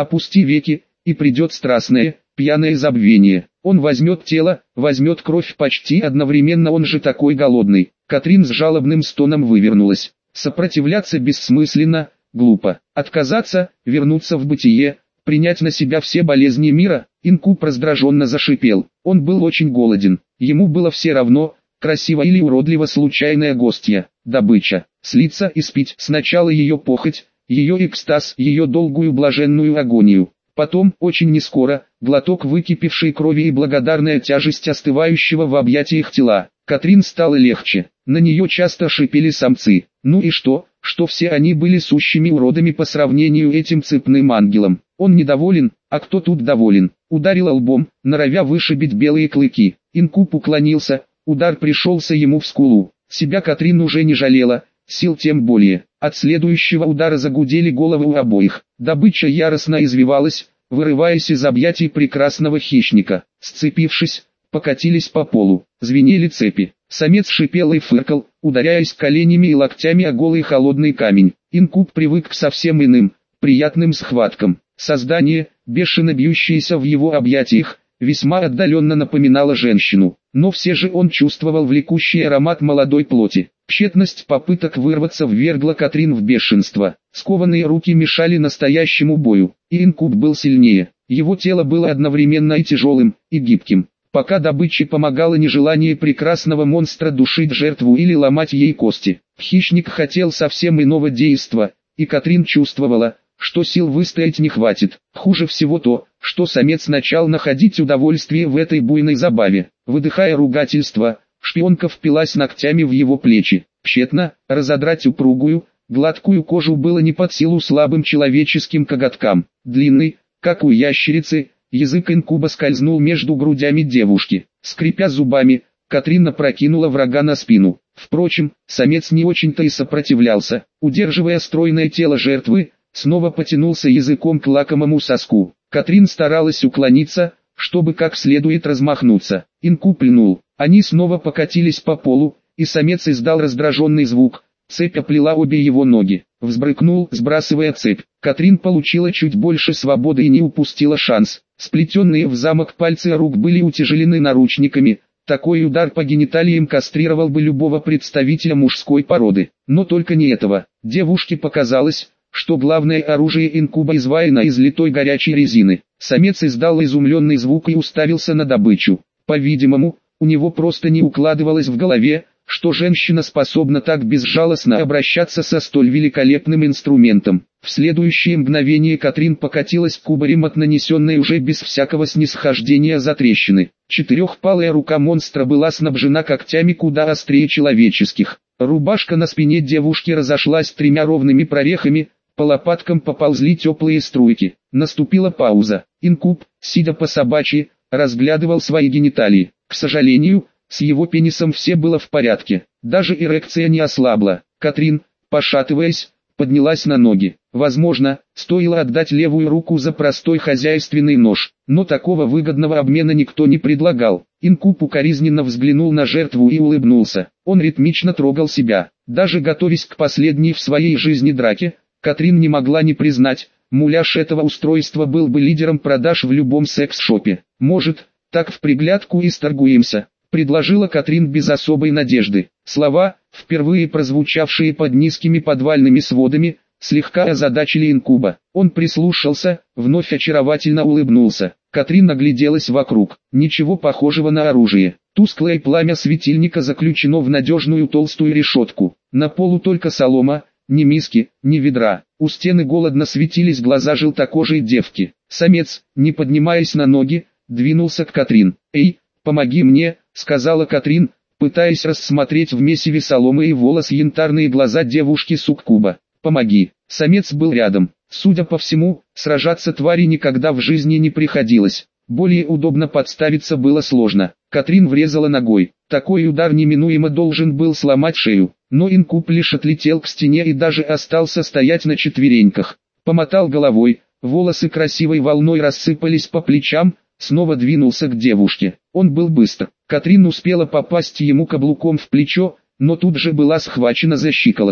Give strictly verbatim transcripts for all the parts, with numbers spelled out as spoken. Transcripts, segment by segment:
опусти веки, и придет страстное, пьяное забвение. Он возьмет тело, возьмет кровь почти одновременно, он же такой голодный. Катрин с жалобным стоном вывернулась. Сопротивляться бессмысленно, глупо. Отказаться, вернуться в бытие, принять на себя все болезни мира. Инкуб раздраженно зашипел. Он был очень голоден. Ему было все равно, красиво или уродливо случайная гостья, добыча. Слиться и спить сначала ее похоть, ее экстаз, ее долгую блаженную агонию. Потом, очень нескоро, глоток выкипевшей крови и благодарная тяжесть остывающего в объятиях тела. Катрин стало легче. На нее часто шипели самцы. Ну и что, что все они были сущими уродами по сравнению этим цепным ангелом. Он недоволен, а кто тут доволен? Ударил лбом, норовя вышибить белые клыки. Инкуб уклонился, удар пришелся ему в скулу. Себя Катрин уже не жалела, сил тем более. От следующего удара загудели головы у обоих. Добыча яростно извивалась, вырываясь из объятий прекрасного хищника. Сцепившись, покатились по полу, звенели цепи. Самец шипел и фыркал, ударяясь коленями и локтями о голый холодный камень. Инкуб привык к совсем иным, приятным схваткам. Создание, бешено бьющееся в его объятиях, весьма отдаленно напоминало женщину. Но все же он чувствовал влекущий аромат молодой плоти. Тщетность попыток вырваться ввергла Катрин в бешенство. Скованные руки мешали настоящему бою, и инкуб был сильнее. Его тело было одновременно и тяжелым, и гибким. Пока добыче помогало нежелание прекрасного монстра душить жертву или ломать ей кости. Хищник хотел совсем иного действа, и Катрин чувствовала, что сил выстоять не хватит. Хуже всего то, что самец начал находить удовольствие в этой буйной забаве. Выдыхая ругательство, шпионка впилась ногтями в его плечи. Тщетно, разодрать упругую, гладкую кожу было не под силу слабым человеческим коготкам. Длинный, как у ящерицы, язык инкуба скользнул между грудями девушки. Скрипя зубами, Катрин опрокинула врага на спину. Впрочем, самец не очень-то и сопротивлялся. Удерживая стройное тело жертвы, снова потянулся языком к лакомому соску. Катрин старалась уклониться, чтобы как следует размахнуться. Инкуб льнул. Они снова покатились по полу, и самец издал раздраженный звук. Цепь оплела обе его ноги. Взбрыкнул, сбрасывая цепь. Катрин получила чуть больше свободы и не упустила шанс. Сплетенные в замок пальцы рук были утяжелены наручниками. Такой удар по гениталиям кастрировал бы любого представителя мужской породы. Но только не этого. Девушке показалось, что главное оружие инкуба изваяно из литой горячей резины. Самец издал изумленный звук и уставился на добычу. По-видимому, у него просто не укладывалось в голове, что женщина способна так безжалостно обращаться со столь великолепным инструментом. В следующее мгновение Катрин покатилась кубарем от нанесенной уже без всякого снисхождения затрещины. Четырехпалая рука монстра была снабжена когтями куда острее человеческих. Рубашка на спине девушки разошлась тремя ровными прорехами, по лопаткам поползли теплые струйки. Наступила пауза. Инкуб, сидя по собачьи, разглядывал свои гениталии. К сожалению, с его пенисом все было в порядке. Даже эрекция не ослабла. Катрин, пошатываясь, поднялась на ноги. Возможно, стоило отдать левую руку за простой хозяйственный нож, но такого выгодного обмена никто не предлагал. Инкуб укоризненно взглянул на жертву и улыбнулся. Он ритмично трогал себя. Даже готовясь к последней в своей жизни драке, Катрин не могла не признать, муляж этого устройства был бы лидером продаж в любом секс-шопе. «Может, так в приглядку и сторгуемся», — предложила Катрин без особой надежды. Слова, впервые прозвучавшие под низкими подвальными сводами, слегка озадачили инкуба. Он прислушался, вновь очаровательно улыбнулся. Катрин огляделась вокруг. Ничего похожего на оружие. Тусклое пламя светильника заключено в надежную толстую решетку. На полу только солома, ни миски, ни ведра. У стены голодно светились глаза желтокожей девки. Самец, не поднимаясь на ноги, двинулся к Катрин. «Эй, помоги мне», — сказала Катрин, пытаясь рассмотреть в месиве соломы и волос янтарные глаза девушки-суккуба. «Помоги». Самец был рядом. Судя по всему, сражаться твари никогда в жизни не приходилось. Более удобно подставиться было сложно. Катрин врезала ногой. Такой удар неминуемо должен был сломать шею. Но инкуб лишь отлетел к стене и даже остался стоять на четвереньках. Помотал головой, волосы красивой волной рассыпались по плечам, снова двинулся к девушке. Он был быстр. Катрин успела попасть ему каблуком в плечо, но тут же была схвачена за щиколотку.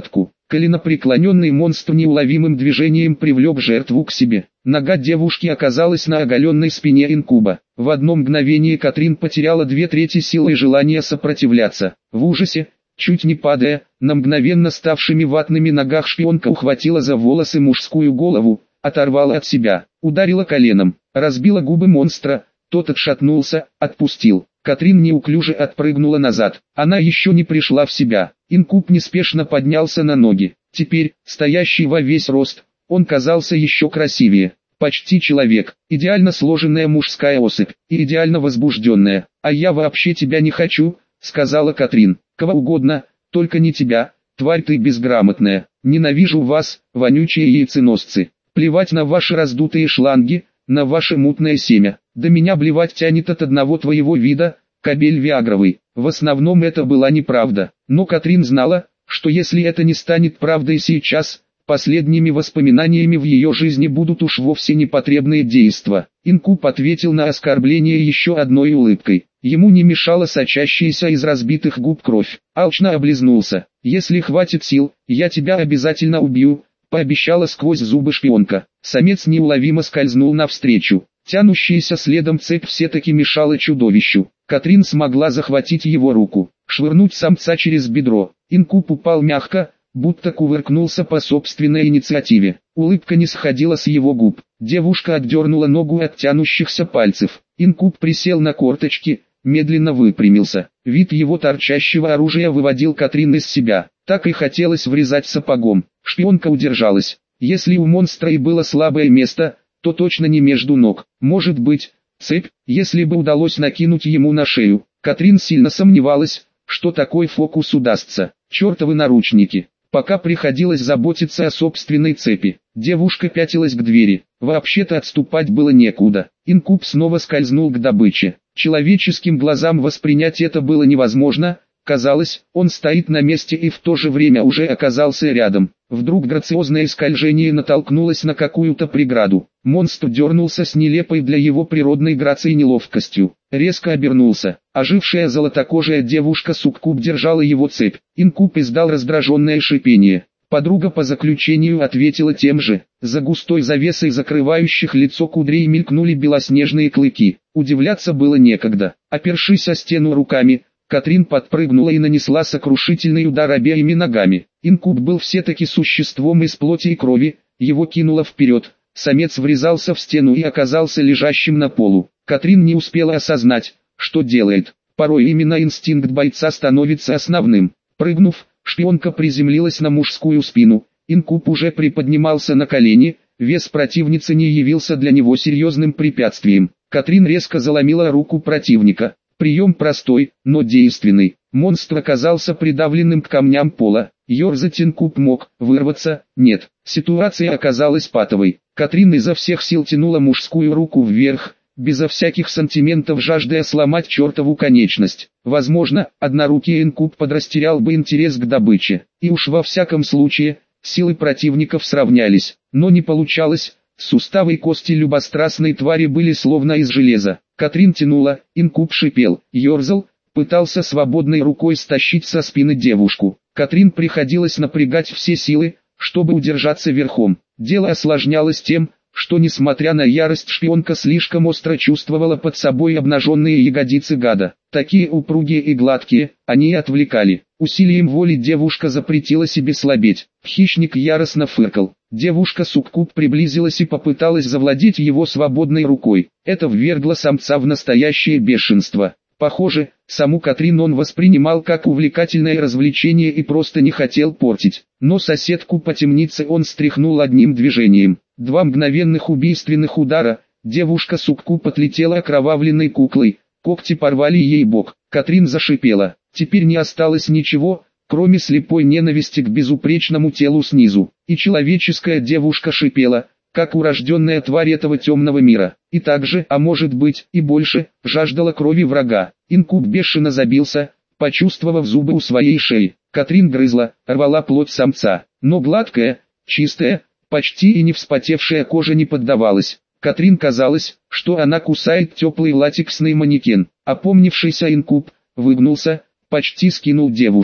Коленопреклоненный монстр неуловимым движением привлек жертву к себе. Нога девушки оказалась на оголенной спине инкуба. В одно мгновение Катрин потеряла две трети силы и желания сопротивляться. В ужасе, чуть не падая, на мгновенно ставшими ватными ногах шпионка ухватила за волосы мужскую голову, оторвала от себя, ударила коленом, разбила губы монстра, тот отшатнулся, отпустил. Катрин неуклюже отпрыгнула назад. Она еще не пришла в себя. Инкуб неспешно поднялся на ноги. Теперь, стоящий во весь рост, он казался еще красивее. Почти человек, идеально сложенная мужская особь, и идеально возбужденная. «А я вообще тебя не хочу», — сказала Катрин. «Кого угодно, только не тебя, тварь ты безграмотная. Ненавижу вас, вонючие яйценосцы. Плевать на ваши раздутые шланги, на ваше мутное семя. Да меня блевать тянет от одного твоего вида, кобель виагровый». В основном это была неправда, но Катрин знала, что если это не станет правдой сейчас, последними воспоминаниями в ее жизни будут уж вовсе непотребные действия. Инкуб ответил на оскорбление еще одной улыбкой. Ему не мешала сочащаяся из разбитых губ кровь. Алчно облизнулся. «Если хватит сил, я тебя обязательно убью», — пообещала сквозь зубы шпионка. Самец неуловимо скользнул навстречу. Тянущаяся следом цепь все-таки мешала чудовищу. Катрин смогла захватить его руку, швырнуть самца через бедро. Инкуб упал мягко, будто кувыркнулся по собственной инициативе. Улыбка не сходила с его губ. Девушка отдернула ногу от тянущихся пальцев. Инкуб присел на корточки, медленно выпрямился. Вид его торчащего оружия выводил Катрин из себя. Так и хотелось врезать сапогом. Шпионка удержалась. Если у монстра и было слабое место, то точно не между ног. Может быть, цепь, если бы удалось накинуть ему на шею. Катрин сильно сомневалась, что такой фокус удастся. Чертовы наручники. Пока приходилось заботиться о собственной цепи. Девушка пятилась к двери. Вообще-то отступать было некуда. Инкуб снова скользнул к добыче. Человеческим глазам воспринять это было невозможно. Казалось, он стоит на месте и в то же время уже оказался рядом. Вдруг грациозное скольжение натолкнулось на какую-то преграду. Монстр дернулся с нелепой для его природной грацией неловкостью. Резко обернулся. Ожившая золотокожая девушка-суккуб держала его цепь. Инкуб издал раздраженное шипение. Подруга по заключению ответила тем же. За густой завесой закрывающих лицо кудрей мелькнули белоснежные клыки. Удивляться было некогда. Опершись о стену руками, Катрин подпрыгнула и нанесла сокрушительный удар обеими ногами. Инкуб был все-таки существом из плоти и крови, его кинуло вперед. Самец врезался в стену и оказался лежащим на полу. Катрин не успела осознать, что делает. Порой именно инстинкт бойца становится основным. Прыгнув, шпионка приземлилась на мужскую спину. Инкуб уже приподнимался на колени, вес противницы не явился для него серьезным препятствием. Катрин резко заломила руку противника. Прием простой, но действенный. Монстр оказался придавленным к камням пола. Ёрзать инкуб мог, вырваться – нет. Ситуация оказалась патовой. Катрин изо всех сил тянула мужскую руку вверх, безо всяких сантиментов жаждая сломать чертову конечность. Возможно, однорукий инкуб подрастерял бы интерес к добыче. И уж во всяком случае, силы противников сравнялись. Но не получалось. Суставы и кости любострастной твари были словно из железа. Катрин тянула, инкуб шипел, ерзал, пытался свободной рукой стащить со спины девушку. Катрин приходилось напрягать все силы, чтобы удержаться верхом. Дело осложнялось тем, что несмотря на ярость шпионка слишком остро чувствовала под собой обнаженные ягодицы гада. Такие упругие и гладкие, они и отвлекали. Усилием воли девушка запретила себе слабеть. Хищник яростно фыркал. Девушка-суккуб приблизилась и попыталась завладеть его свободной рукой. Это ввергло самца в настоящее бешенство. Похоже, саму Катрин он воспринимал как увлекательное развлечение и просто не хотел портить. Но соседку по темнице он стряхнул одним движением. Два мгновенных убийственных удара, девушка-суккуб отлетела окровавленной куклой, когти порвали ей бок. Катрин зашипела. Теперь не осталось ничего, кроме слепой ненависти к безупречному телу снизу. И человеческая девушка шипела, как урожденная тварь этого темного мира. И также, а может быть, и больше, жаждала крови врага. Инкуб бешено забился, почувствовав зубы у своей шеи. Катрин грызла, рвала плоть самца, но гладкая, чистая, почти и не вспотевшая кожа не поддавалась. Катрин казалось, что она кусает теплый латексный манекен. Опомнившийся инкуб выгнулся, почти скинул девушку.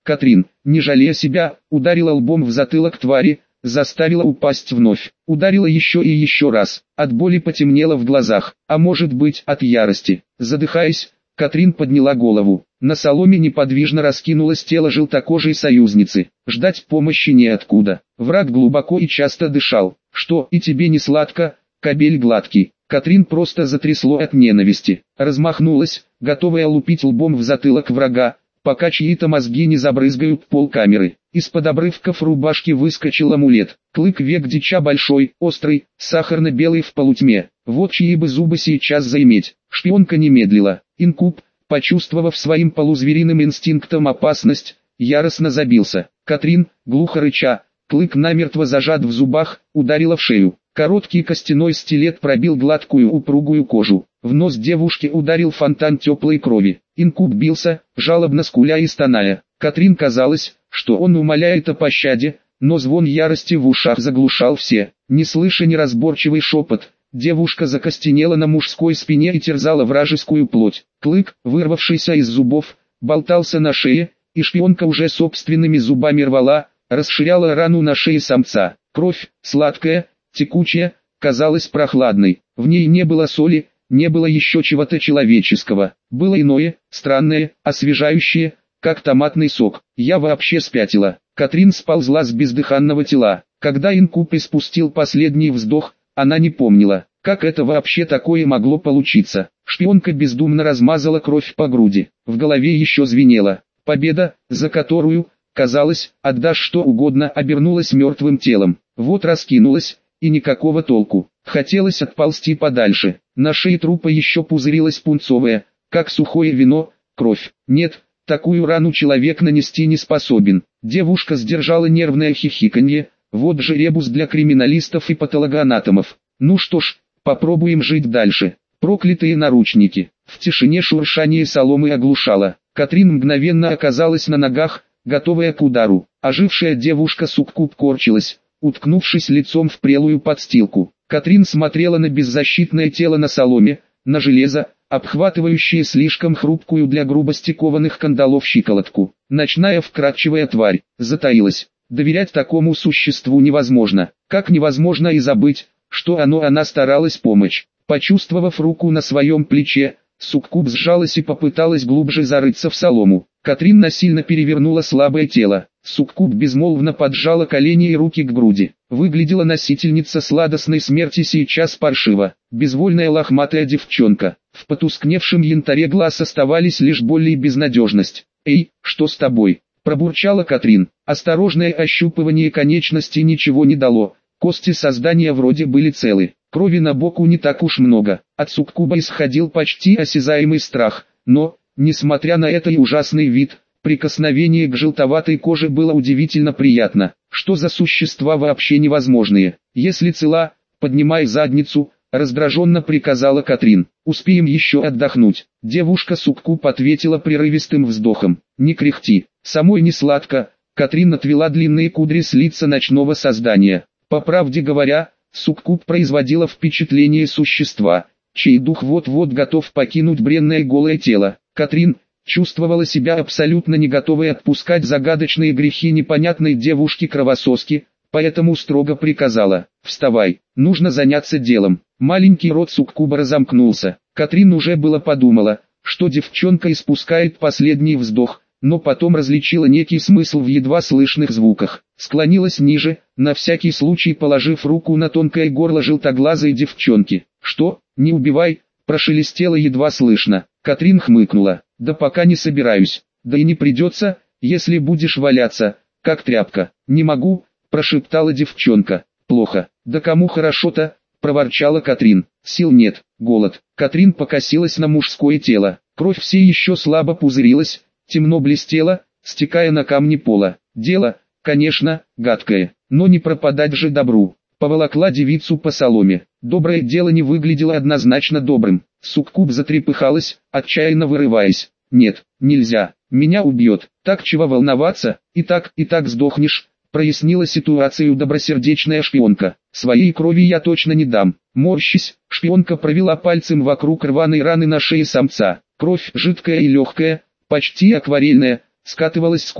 Катрин, не жалея себя, ударила лбом в затылок твари, заставила упасть вновь. Ударила еще и еще раз. От боли потемнело в глазах, а может быть от ярости. Задыхаясь, Катрин подняла голову. На соломе неподвижно раскинулось тело желтокожей союзницы. Ждать помощи неоткуда. Враг глубоко и часто дышал. Что, и тебе не сладко, кобель гладкий? Катрин просто затрясло от ненависти. Размахнулась, готовая лупить лбом в затылок врага, пока чьи-то мозги не забрызгают пол камеры. Из-под обрывков рубашки выскочил амулет. Клык век дича большой, острый, сахарно-белый в полутьме. Вот чьи бы зубы сейчас заиметь. Шпионка не медлила. Инкуб, почувствовав своим полузвериным инстинктом опасность, яростно забился. Катрин, глухо рыча, клык намертво зажат в зубах, ударила в шею. Короткий костяной стилет пробил гладкую упругую кожу. В нос девушки ударил фонтан теплой крови. Инкуб бился, жалобно скуля и стоная. Катрин казалось, что он умоляет о пощаде, но звон ярости в ушах заглушал все. Не слыша неразборчивый шепот, девушка закостенела на мужской спине и терзала вражескую плоть. Клык, вырвавшийся из зубов, болтался на шее, и шпионка уже собственными зубами рвала, расширяла рану на шее самца. Кровь, сладкая, текучая, казалась прохладной. В ней не было соли, не было еще чего-то человеческого. Было иное, странное, освежающее, как томатный сок. Я вообще спятила. Катрин сползла с бездыханного тела. Когда инкуб испустил последний вздох, она не помнила, как это вообще такое могло получиться. Шпионка бездумно размазала кровь по груди. В голове еще звенело. Победа, за которую, казалось, отдашь что угодно, обернулась мертвым телом. Вот раскинулась, и никакого толку. Хотелось отползти подальше. На шее трупа еще пузырилась пунцовая, как сухое вино, кровь. Нет, такую рану человек нанести не способен. Девушка сдержала нервное хихиканье. Вот же ребус для криминалистов и патологоанатомов. Ну что ж, попробуем жить дальше. Проклятые наручники. В тишине шуршание соломы оглушало. Катрин мгновенно оказалась на ногах, готовая к удару. Ожившая девушка суккуб корчилась, уткнувшись лицом в прелую подстилку. Катрин смотрела на беззащитное тело на соломе, на железо, обхватывающее слишком хрупкую для грубости кованых кандалов щиколотку. Ночная вкрадчивая тварь затаилась. Доверять такому существу невозможно, как невозможно и забыть, что оно она старалась помочь. Почувствовав руку на своем плече, суккуб сжалась и попыталась глубже зарыться в солому. Катрин насильно перевернула слабое тело. Суккуб безмолвно поджала колени и руки к груди. Выглядела носительница сладостной смерти сейчас паршиво. Безвольная лохматая девчонка. В потускневшем янтаре глаз оставались лишь боль и безнадежность. «Эй, что с тобой?» – пробурчала Катрин. Осторожное ощупывание конечности ничего не дало. Кости создания вроде были целы. Крови на боку не так уж много. От суккуба исходил почти осязаемый страх. Но, несмотря на это и ужасный вид, прикосновение к желтоватой коже было удивительно приятно. Что за существа вообще невозможные? Если цела, поднимай задницу, раздраженно приказала Катрин. Успеем еще отдохнуть. Девушка суккуб ответила прерывистым вздохом. Не кряхти. Самой не сладко. Катрин отвела длинные кудри с лица ночного создания. По правде говоря, суккуб производила впечатление существа, чей дух вот-вот готов покинуть бренное голое тело. Катрин чувствовала себя абсолютно не готовой отпускать загадочные грехи непонятной девушки-кровососки, поэтому строго приказала: «Вставай, нужно заняться делом». Маленький рот суккуба разомкнулся. Катрин уже было подумала, что девчонка испускает последний вздох, но потом различила некий смысл в едва слышных звуках. Склонилась ниже, на всякий случай положив руку на тонкое горло желтоглазой девчонки. «Что, не убивай?» – прошелестело едва слышно. Катрин хмыкнула. «Да пока не собираюсь. Да и не придется, если будешь валяться, как тряпка». «Не могу», – прошептала девчонка. «Плохо». «Да кому хорошо-то?» – проворчала Катрин. «Сил нет, голод». Катрин покосилась на мужское тело. Кровь все еще слабо пузырилась, темно блестела, стекая на камни пола. Дело, конечно, гадкое, но не пропадать же добру. Поволокла девицу по соломе. Доброе дело не выглядело однозначно добрым. Суккуб затрепыхалась, отчаянно вырываясь. «Нет, нельзя, меня убьет. Так чего волноваться, и так, и так сдохнешь», прояснила ситуацию добросердечная шпионка. «Своей крови я точно не дам». Морщись, шпионка провела пальцем вокруг рваной раны на шее самца. Кровь жидкая и легкая, почти акварельная, скатывалась с кожи.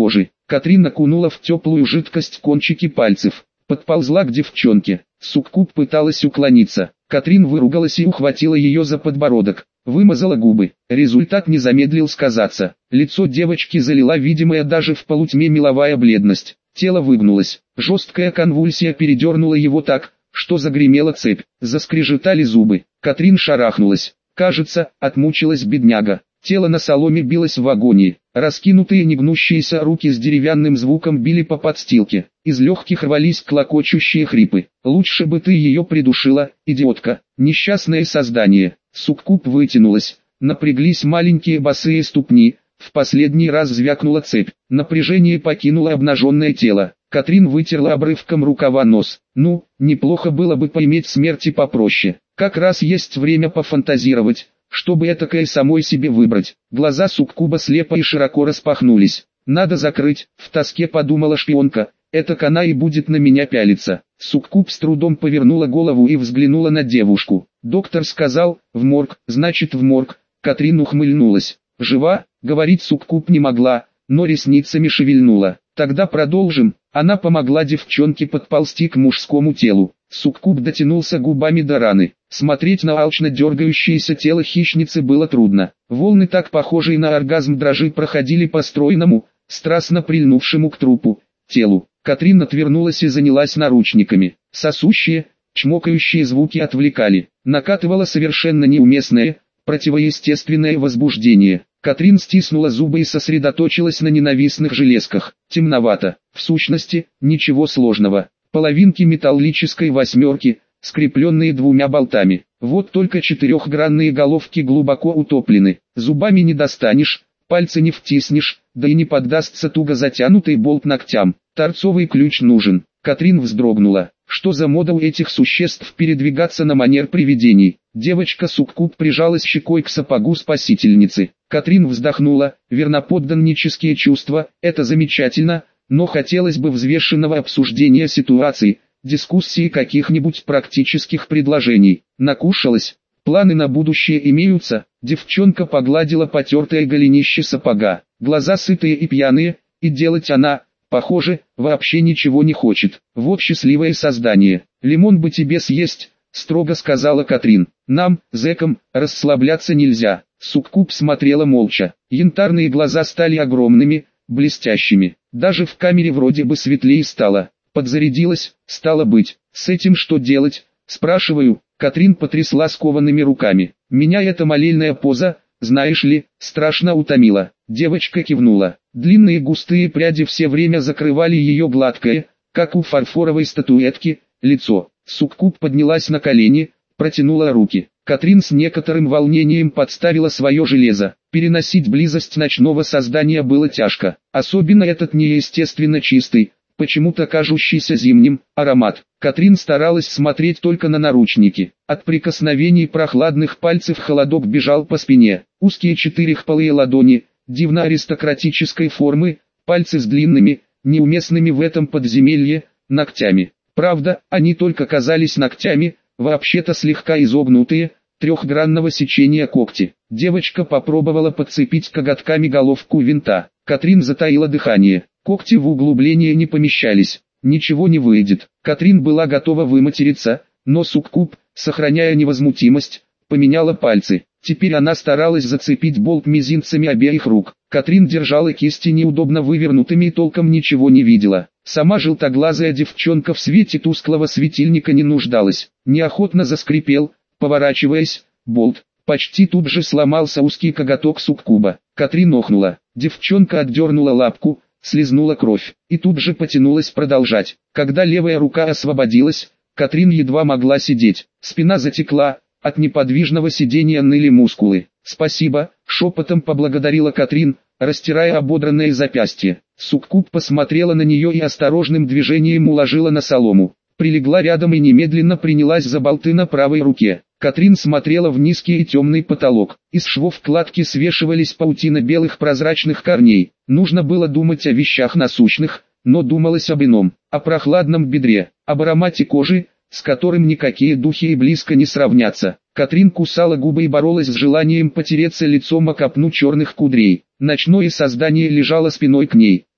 Катрин окунула в теплую жидкость кончики пальцев. Подползла к девчонке. Суккуб пыталась уклониться. Катрин выругалась и ухватила ее за подбородок. Вымазала губы. Результат не замедлил сказаться. Лицо девочки залила видимая даже в полутьме меловая бледность. Тело выгнулось. Жесткая конвульсия передернула его так, что загремела цепь. Заскрежетали зубы. Катрин шарахнулась. Кажется, отмучилась бедняга. Тело на соломе билось в агонии. Раскинутые негнущиеся руки с деревянным звуком били по подстилке. Из легких рвались клокочущие хрипы. «Лучше бы ты ее придушила, идиотка!» Несчастное создание. Суккуб вытянулась. Напряглись маленькие босые ступни. В последний раз звякнула цепь. Напряжение покинуло обнаженное тело. Катрин вытерла обрывком рукава нос. «Ну, неплохо было бы поиметь смерти попроще. Как раз есть время пофантазировать, чтобы этакое самой себе выбрать». Глаза суккуба слепо и широко распахнулись. «Надо закрыть», — в тоске подумала шпионка. «Этак она и будет на меня пялиться». Суккуб с трудом повернула голову и взглянула на девушку. «Доктор сказал, в морг, значит в морг». Катрин ухмыльнулась. «Жива?» — говорить суккуб не могла, но ресницами шевельнула. «Тогда продолжим». Она помогла девчонке подползти к мужскому телу. Суккуб дотянулся губами до раны. Смотреть на алчно дергающееся тело хищницы было трудно. Волны, так похожие на оргазм дрожи, проходили по стройному, страстно прильнувшему к трупу, телу. Катрин отвернулась и занялась наручниками. Сосущие, чмокающие звуки отвлекали. Накатывало совершенно неуместное, противоестественное возбуждение. Катрин стиснула зубы и сосредоточилась на ненавистных железках. Темновато. В сущности, ничего сложного. Половинки металлической восьмерки, скрепленные двумя болтами. Вот только четырехгранные головки глубоко утоплены. Зубами не достанешь, пальцы не втиснешь, да и не поддастся туго затянутый болт ногтям. Торцовый ключ нужен. Катрин вздрогнула. Что за мода у этих существ передвигаться на манер привидений? Девочка-суккуб прижалась щекой к сапогу спасительницы. Катрин вздохнула. Верноподданнические чувства – это замечательно, но хотелось бы взвешенного обсуждения ситуации, дискуссии каких-нибудь практических предложений. Накушалась. Планы на будущее имеются. Девчонка погладила потертое голенище сапога. Глаза сытые и пьяные, и делать она, похоже, вообще ничего не хочет. Вот счастливое создание. «Лимон бы тебе съесть», — строго сказала Катрин. «Нам, зэкам, расслабляться нельзя». Суккуб смотрела молча. Янтарные глаза стали огромными, блестящими. Даже в камере вроде бы светлее стало. Подзарядилась, стало быть. С этим что делать? Спрашиваю. Катрин потрясла скованными руками. Меня эта молельная поза, знаешь ли, страшно утомила. Девочка кивнула. Длинные густые пряди все время закрывали ее гладкое, как у фарфоровой статуэтки, лицо. Суккуб поднялась на колени, протянула руки. Катрин с некоторым волнением подставила свое железо. Переносить близость ночного создания было тяжко. Особенно этот неестественно чистый, почему-то кажущийся зимним, аромат. Катрин старалась смотреть только на наручники. От прикосновений прохладных пальцев холодок бежал по спине. Узкие четырехпалые ладони, дивно аристократической формы, пальцы с длинными, неуместными в этом подземелье, ногтями. Правда, они только казались ногтями, вообще-то слегка изогнутые, трехгранного сечения когти. Девочка попробовала подцепить коготками головку винта. Катрин затаила дыхание. Когти в углубление не помещались. Ничего не выйдет. Катрин была готова выматериться, но суккуб, сохраняя невозмутимость, поменяла пальцы. Теперь она старалась зацепить болт мизинцами обеих рук. Катрин держала кисти неудобно вывернутыми и толком ничего не видела. Сама желтоглазая девчонка в свете тусклого светильника не нуждалась. Неохотно заскрипел, поворачиваясь, болт. Почти тут же сломался узкий коготок суккуба. Катрин охнула. Девчонка отдернула лапку, слизнула кровь, и тут же потянулась продолжать. Когда левая рука освободилась, Катрин едва могла сидеть. Спина затекла, от неподвижного сидения ныли мускулы. «Спасибо», — шепотом поблагодарила Катрин, растирая ободранное запястье. Суккуб посмотрела на нее и осторожным движением уложила на солому. Прилегла рядом и немедленно принялась за болты на правой руке. Катрин смотрела в низкий и темный потолок. Из швов вкладки свешивались паутина белых прозрачных корней. Нужно было думать о вещах насущных, но думалось об ином, о прохладном бедре, об аромате кожи, с которым никакие духи и близко не сравнятся. Катрин кусала губы и боролась с желанием потереться лицом о копну черных кудрей. Ночное создание лежало спиной к ней.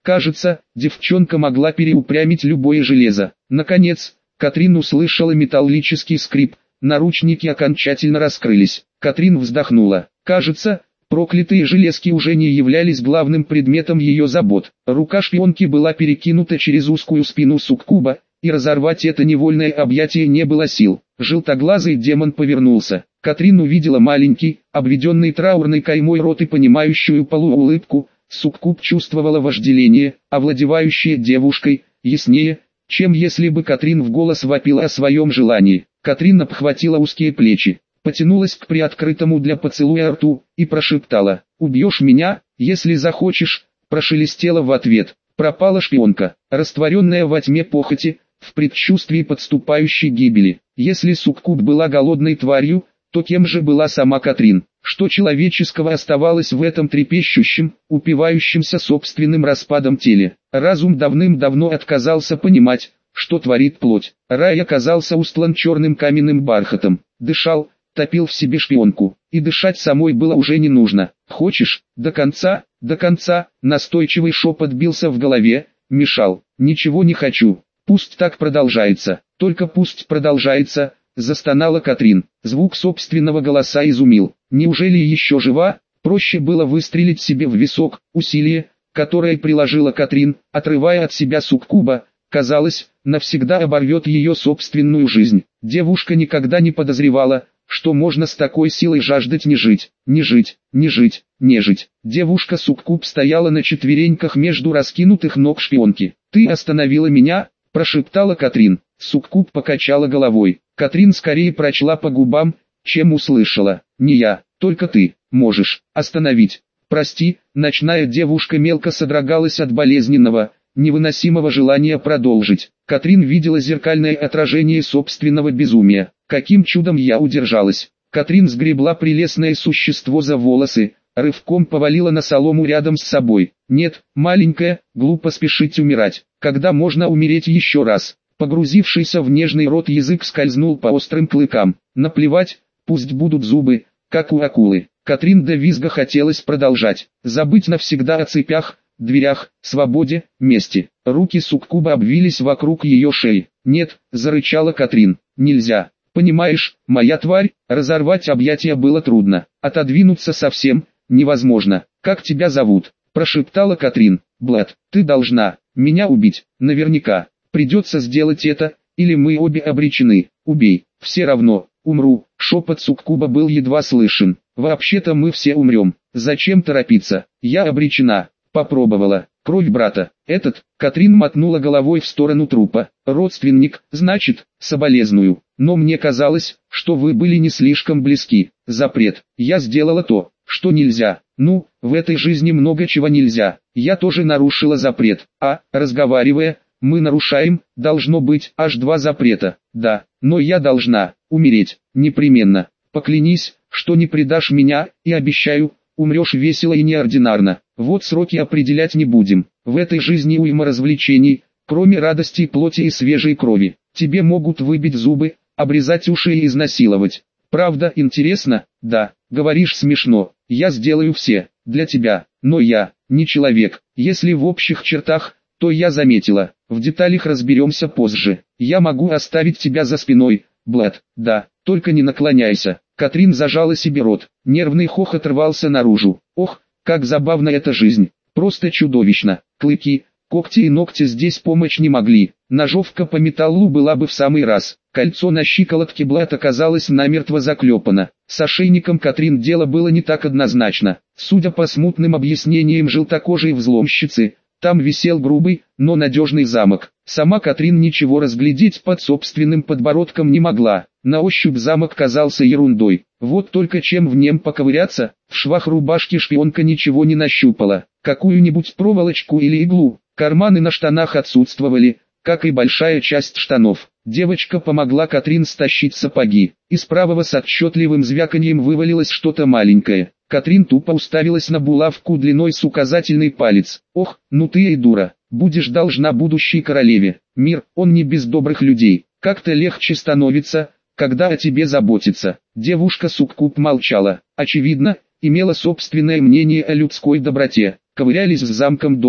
Кажется, девчонка могла переупрямить любое железо. Наконец, Катрин услышала металлический скрип, наручники окончательно раскрылись. Катрин вздохнула. Кажется, проклятые железки уже не являлись главным предметом ее забот. Рука шпионки была перекинута через узкую спину суккуба, и разорвать это невольное объятие не было сил. Желтоглазый демон повернулся. Катрин увидела маленький, обведенный траурной каймой рот и понимающую полуулыбку. Суккуб чувствовала вожделение, овладевающее девушкой, яснее, чем если бы Катрин в голос вопила о своем желании. Катрин обхватила узкие плечи, потянулась к приоткрытому для поцелуя рту, и прошептала: «Убьешь меня, если захочешь», прошелестела в ответ. Пропала шпионка, растворенная во тьме похоти, в предчувствии подступающей гибели. Если суккуб была голодной тварью, то кем же была сама Катрин? Что человеческого оставалось в этом трепещущем, упивающемся собственным распадом теле? Разум давным-давно отказался понимать, что творит плоть. Рай оказался устлан черным каменным бархатом. Дышал, топил в себе шпионку, и дышать самой было уже не нужно. «Хочешь, до конца, до конца?» Настойчивый шепот бился в голове, мешал. «Ничего не хочу. Пусть так продолжается, только пусть продолжается», застонала Катрин. Звук собственного голоса изумил. Неужели еще жива? Проще было выстрелить себе в висок. Усилие, которое приложила Катрин, отрывая от себя суккуба, казалось, навсегда оборвет ее собственную жизнь. Девушка никогда не подозревала, что можно с такой силой жаждать не жить, не жить, не жить, не жить. Девушка-суккуб стояла на четвереньках между раскинутых ног шпионки. «Ты остановила меня?» – прошептала Катрин. Суккуб покачала головой. Катрин скорее прочла по губам, чем услышала. «Не я, только ты, можешь остановить». «Прости», ночная девушка мелко содрогалась от болезненного, невыносимого желания продолжить. Катрин видела зеркальное отражение собственного безумия. Каким чудом я удержалась? Катрин сгребла прелестное существо за волосы, рывком повалила на солому рядом с собой. «Нет, маленькая, глупо спешить умирать, когда можно умереть еще раз». Погрузившийся в нежный рот язык скользнул по острым клыкам. Наплевать, пусть будут зубы, как у акулы. Катрин до визга хотелось продолжать. Забыть навсегда о цепях, дверях, свободе, мести. Руки суккуба обвились вокруг ее шеи. «Нет», зарычала Катрин, — «нельзя. Понимаешь, моя тварь». Разорвать объятия было трудно. Отодвинуться совсем невозможно. «Как тебя зовут?» – прошептала Катрин. «Блэд, ты должна меня убить, наверняка. Придется сделать это, или мы обе обречены. Убей, все равно, умру». Шепот суккуба был едва слышен. «Вообще-то мы все умрем. Зачем торопиться? Я обречена». Попробовала. «Кровь брата. Этот», Катрин мотнула головой в сторону трупа. «Родственник, значит, соболезную. Но мне казалось, что вы были не слишком близки. Запрет. Я сделала то, что нельзя. Ну, в этой жизни много чего нельзя. Я тоже нарушила запрет. А, разговаривая, мы нарушаем, должно быть, аж два запрета. Да, но я должна умереть, непременно. Поклянись, что не предашь меня, и обещаю, умрешь весело и неординарно. Вот сроки определять не будем. В этой жизни уйма развлечений, кроме радости плоти и свежей крови. Тебе могут выбить зубы, обрезать уши и изнасиловать. Правда, интересно? Да, говоришь смешно. Я сделаю все, для тебя, но я, не человек. Если в общих чертах, то я заметила. В деталях разберемся позже. Я могу оставить тебя за спиной, Блэд. Да, только не наклоняйся. Катрин зажала себе рот. Нервный хохот рвался наружу. Ох, как забавна эта жизнь. Просто чудовищно. Клыки, когти и ногти здесь помочь не могли. Ножовка по металлу была бы в самый раз. Кольцо на щиколотке Блэд оказалось намертво заклепано. С ошейником Катрин дело было не так однозначно. Судя по смутным объяснениям желтокожей взломщицы, там висел грубый, но надежный замок. Сама Катрин ничего разглядеть под собственным подбородком не могла. На ощупь замок казался ерундой. Вот только чем в нем поковыряться? В швах рубашки шпионка ничего не нащупала. Какую-нибудь проволочку или иглу. Карманы на штанах отсутствовали, как и большая часть штанов. Девочка помогла Катрин стащить сапоги. Из правого с отчетливым звяканьем вывалилось что-то маленькое. Катрин тупо уставилась на булавку длиной с указательный палец. «Ох, ну ты и дура, будешь должна будущей королеве. Мир, он не без добрых людей. Как-то легче становится, когда о тебе заботится». Девушка-суккуб молчала. Очевидно, имела собственное мнение о людской доброте. Ковырялись с замком долго.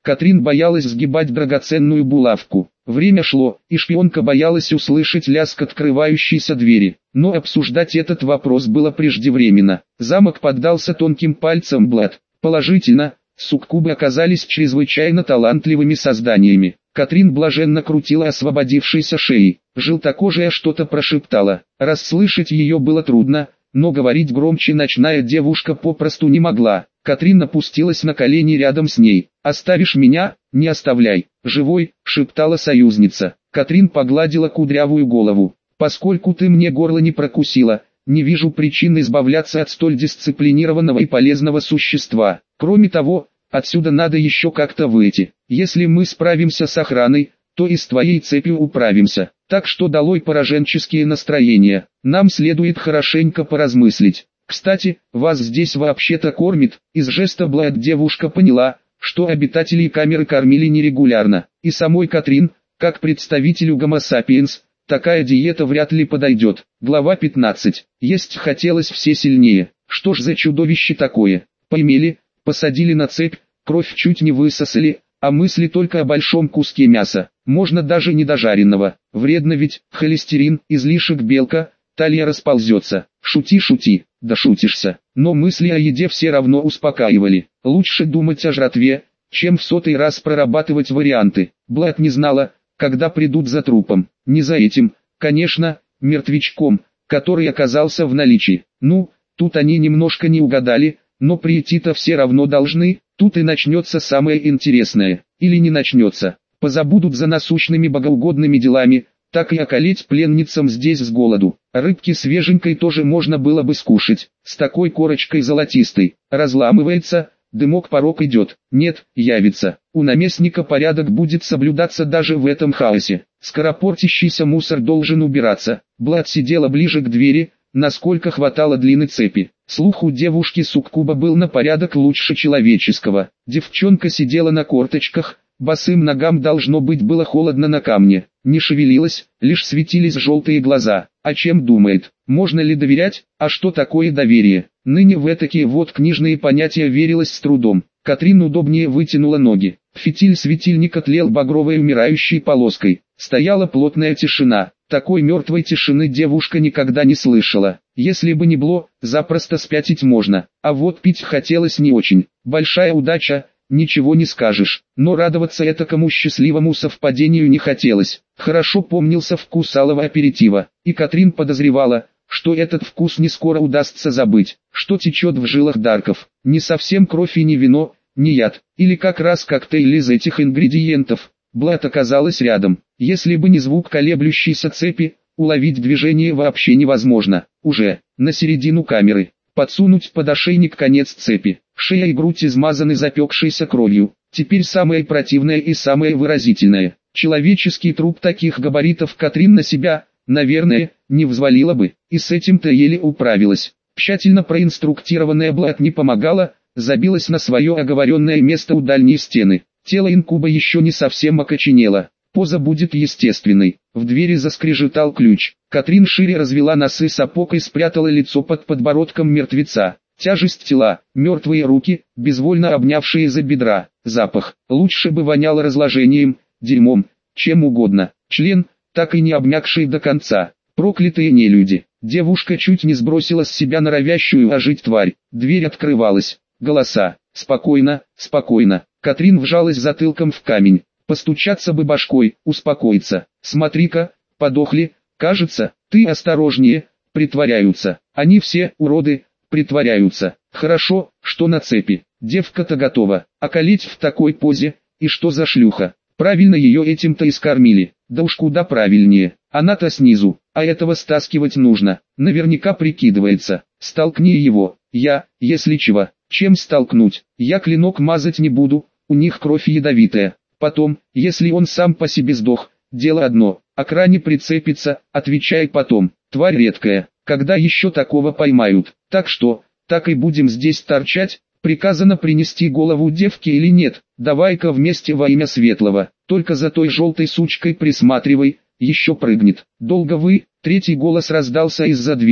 Катрин боялась сгибать драгоценную булавку. Время шло, и шпионка боялась услышать лязг открывающейся двери. Но обсуждать этот вопрос было преждевременно. Замок поддался тонким пальцам Блад. Положительно, суккубы оказались чрезвычайно талантливыми созданиями. Катрин блаженно крутила освободившейся шеей. Желтокожая что-то прошептала. Расслышать ее было трудно, но говорить громче ночная девушка попросту не могла. Катрин опустилась на колени рядом с ней. «Оставишь меня? Не оставляй. Живой», — шептала союзница. Катрин погладила кудрявую голову. «Поскольку ты мне горло не прокусила, не вижу причин избавляться от столь дисциплинированного и полезного существа. Кроме того, отсюда надо еще как-то выйти. Если мы справимся с охраной, то и с твоей цепью управимся. Так что долой пораженческие настроения. Нам следует хорошенько поразмыслить. Кстати, вас здесь вообще-то кормит». Из жеста Блайд девушка поняла, что обитателей камеры кормили нерегулярно. И самой Катрин, как представителю Homo sapiens, такая диета вряд ли подойдет. Глава пятнадцать. Есть хотелось все сильнее. Что ж за чудовище такое? Поймели, посадили на цепь, кровь чуть не высосали, а мысли только о большом куске мяса. Можно даже недожаренного. Вредно ведь, холестерин, излишек белка, талия расползется. Шути, шути, да шутишься. Но мысли о еде все равно успокаивали. Лучше думать о жратве, чем в сотый раз прорабатывать варианты. Блайд не знала, когда придут за трупом. Не за этим, конечно, мертвячком, который оказался в наличии. Ну, тут они немножко не угадали, но прийти-то все равно должны. Тут и начнется самое интересное. Или не начнется. Позабудут за насущными богоугодными делами, так и околеть пленницам здесь с голоду. Рыбки свеженькой тоже можно было бы скушать, с такой корочкой золотистой. Разламывается, дымок порог идет. Нет, явится. У наместника порядок будет соблюдаться даже в этом хаосе. Скоропортящийся мусор должен убираться. Блад сидела ближе к двери, насколько хватало длины цепи. Слух у девушки суккуба был на порядок лучше человеческого. Девчонка сидела на корточках, босым ногам должно быть было холодно на камне. Не шевелилась, лишь светились желтые глаза. О чем думает? Можно ли доверять? А что такое доверие? Ныне в этакие вот книжные понятия верилось с трудом. Катрин удобнее вытянула ноги. Фитиль светильника тлел багровой умирающей полоской. Стояла плотная тишина. Такой мертвой тишины девушка никогда не слышала. Если бы не Бло, запросто спятить можно. А вот пить хотелось не очень. Большая удача, ничего не скажешь. Но радоваться этакому счастливому совпадению не хотелось. Хорошо помнился вкус алого аперитива. И Катрин подозревала, что этот вкус не скоро удастся забыть. Что течет в жилах Дарков. Не совсем кровь и не вино, не яд. Или как раз коктейль из этих ингредиентов. Блад оказалась рядом. Если бы не звук колеблющейся цепи, уловить движение вообще невозможно. Уже на середину камеры. Подсунуть под ошейник конец цепи. Шея и грудь измазаны запекшейся кровью. Теперь самое противное и самое выразительное. Человеческий труп таких габаритов Катрин на себя, наверное, не взвалила бы. И с этим-то еле управилась. Тщательно проинструктированная Блад не помогала, забилась на свое оговоренное место у дальней стены. Тело инкуба еще не совсем окоченело. Поза будет естественной. В двери заскрежетал ключ. Катрин шире развела носы сапог и спрятала лицо под подбородком мертвеца. Тяжесть тела, мертвые руки, безвольно обнявшие за бедра. Запах. Лучше бы воняло разложением, дерьмом, чем угодно. Член, так и не обмякший до конца. Проклятые нелюди. Девушка чуть не сбросила с себя норовящую ожить тварь. Дверь открывалась. Голоса. Спокойно, спокойно. Катрин вжалась затылком в камень. Постучаться бы башкой, успокоиться. Смотри-ка, подохли, кажется. Ты осторожнее, притворяются. Они все, уроды, притворяются. Хорошо, что на цепи. Девка-то готова. Околеть в такой позе, и что за шлюха. Правильно ее этим-то и скормили. Да уж куда правильнее. Она-то снизу, а этого стаскивать нужно. Наверняка прикидывается. Столкни его. Я, если чего. Чем столкнуть? Я клинок мазать не буду, у них кровь ядовитая. Потом, если он сам по себе сдох, дело одно. А к ране прицепится, отвечай потом. Тварь редкая, когда еще такого поймают. Так что, так и будем здесь торчать? Приказано принести голову девки или нет? Давай-ка вместе во имя светлого. Только за той желтой сучкой присматривай, еще прыгнет. Долго вы? Третий голос раздался из-за двери.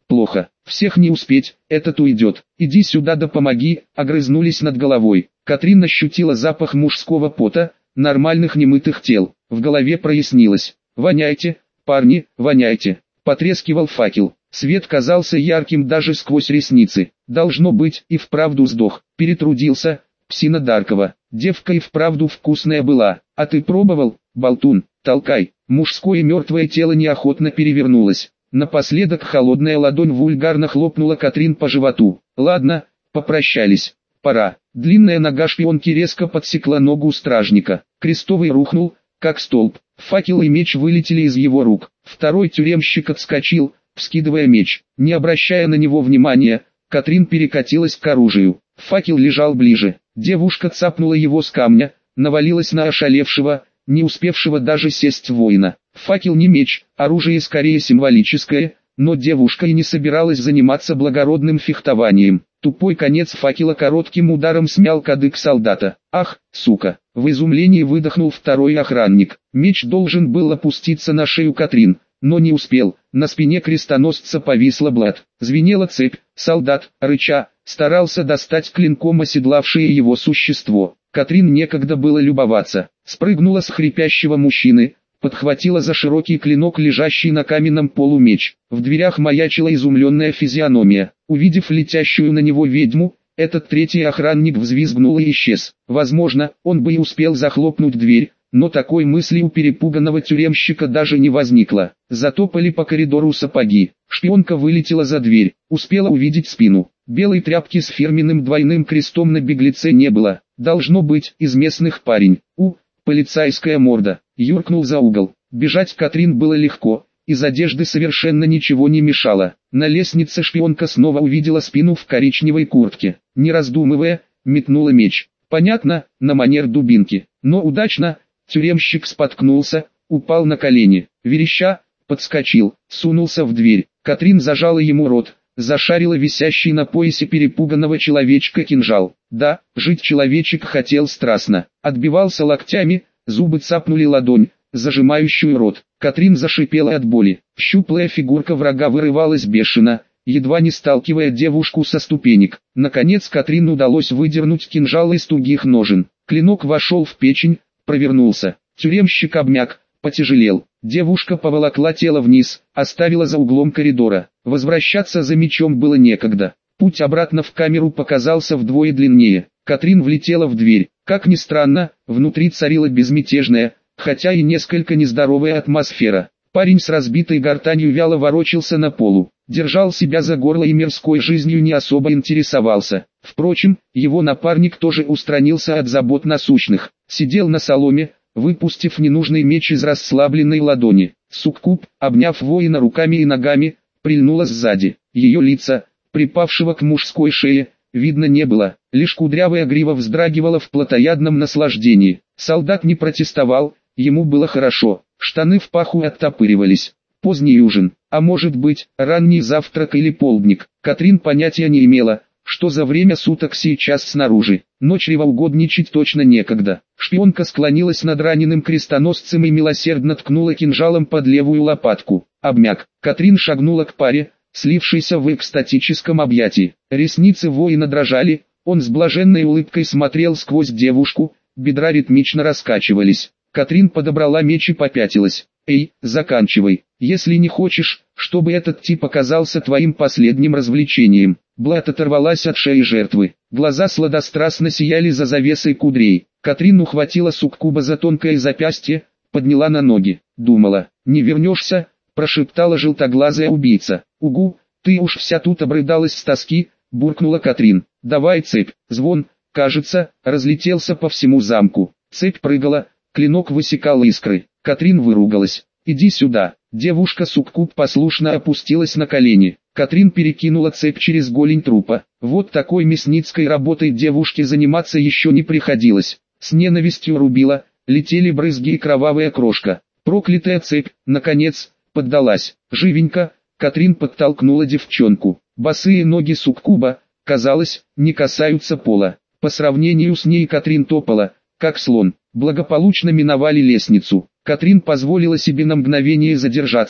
плохо, всех не успеть, этот уйдет, иди сюда да помоги, огрызнулись над головой. Катрин ощутила запах мужского пота, нормальных немытых тел, в голове прояснилось. «Воняйте, парни, воняйте!» Потрескивал факел, свет казался ярким даже сквозь ресницы. Должно быть, и вправду сдох, перетрудился, псина Даркова. Девка и вправду вкусная была, а ты пробовал, болтун, толкай. Мужское мертвое тело неохотно перевернулось. Напоследок холодная ладонь вульгарно хлопнула Катрин по животу. Ладно, попрощались, пора. Длинная нога шпионки резко подсекла ногу стражника. Крестовый рухнул, как столб. Факел и меч вылетели из его рук. Второй тюремщик отскочил, вскидывая меч. Не обращая на него внимания, Катрин перекатилась к оружию. Факел лежал ближе. Девушка цапнула его с камня, навалилась на ошалевшего, не успевшего даже сесть воина. Факел не меч, оружие скорее символическое, но девушка и не собиралась заниматься благородным фехтованием. Тупой конец факела коротким ударом смял кадык солдата. «Ах, сука!» — в изумлении выдохнул второй охранник. Меч должен был опуститься на шею Катрин, но не успел. На спине крестоносца повисла блат. Звенела цепь, солдат, рыча, старался достать клинком оседлавшее его существо. Катрин некогда было любоваться. Спрыгнула с хрипящего мужчины, подхватила за широкий клинок лежащий на каменном полу меч. В дверях маячила изумленная физиономия. Увидев летящую на него ведьму, этот третий охранник взвизгнул и исчез. Возможно, он бы и успел захлопнуть дверь, но такой мысли у перепуганного тюремщика даже не возникло. Затопали по коридору сапоги. Шпионка вылетела за дверь, успела увидеть спину. Белой тряпки с фирменным двойным крестом на беглеце не было. Должно быть, из местных парень. У, полицейская морда. Юркнул за угол. Бежать Катрин было легко, из одежды совершенно ничего не мешало. На лестнице шпионка снова увидела спину в коричневой куртке. Не раздумывая, метнула меч. Понятно, на манер дубинки. Но удачно, тюремщик споткнулся, упал на колени. Вереща, подскочил, сунулся в дверь. Катрин зажала ему рот, зашарила висящий на поясе перепуганного человечка кинжал. Да, жить человечек хотел страстно. Отбивался локтями, зубы цапнули ладонь, зажимающую рот. Катрин зашипела от боли. Щуплая фигурка врага вырывалась бешено, едва не сталкивая девушку со ступенек. Наконец Катрин удалось выдернуть кинжал из тугих ножен. Клинок вошел в печень, провернулся. Тюремщик обмяк, потяжелел. Девушка поволокла тело вниз, оставила за углом коридора. Возвращаться за мечом было некогда. Путь обратно в камеру показался вдвое длиннее. Катрин влетела в дверь. Как ни странно, внутри царила безмятежная, хотя и несколько нездоровая атмосфера. Парень с разбитой гортанью вяло ворочался на полу, держал себя за горло и мирской жизнью не особо интересовался. Впрочем, его напарник тоже устранился от забот насущных. Сидел на соломе, выпустив ненужный меч из расслабленной ладони. Суккуб, обняв воина руками и ногами, прильнула сзади. Ее лица, припавшего к мужской шее, видно не было, лишь кудрявая грива вздрагивала в плотоядном наслаждении. Солдат не протестовал, ему было хорошо, штаны в паху оттопыривались. Поздний ужин, а может быть, ранний завтрак или полдник. Катрин понятия не имела, что за время суток сейчас снаружи, но чревоугодничать точно некогда. Шпионка склонилась над раненым крестоносцем и милосердно ткнула кинжалом под левую лопатку. Обмяк. Катрин шагнула к паре, слившейся в экстатическом объятии. Ресницы воина дрожали, он с блаженной улыбкой смотрел сквозь девушку, бедра ритмично раскачивались. Катрин подобрала меч и попятилась. «Эй, заканчивай, если не хочешь, чтобы этот тип оказался твоим последним развлечением». Блат оторвалась от шеи жертвы. Глаза сладострастно сияли за завесой кудрей. Катрин ухватила суккуба за тонкое запястье, подняла на ноги. Думала, не вернешься, прошептала желтоглазая убийца. «Угу, ты уж вся тут обрыдалась с тоски», буркнула Катрин. «Давай цепь». Звон, кажется, разлетелся по всему замку. Цепь прыгала, клинок высекал искры. Катрин выругалась. «Иди сюда». Девушка суккуб послушно опустилась на колени. Катрин перекинула цепь через голень трупа. Вот такой мясницкой работой девушке заниматься еще не приходилось. С ненавистью рубила, летели брызги и кровавая крошка. Проклятая цепь, наконец, поддалась. Живенько, Катрин подтолкнула девчонку. Босые ноги суккуба, казалось, не касаются пола. По сравнению с ней Катрин топала, как слон. Благополучно миновали лестницу. Катрин позволила себе на мгновение задержаться,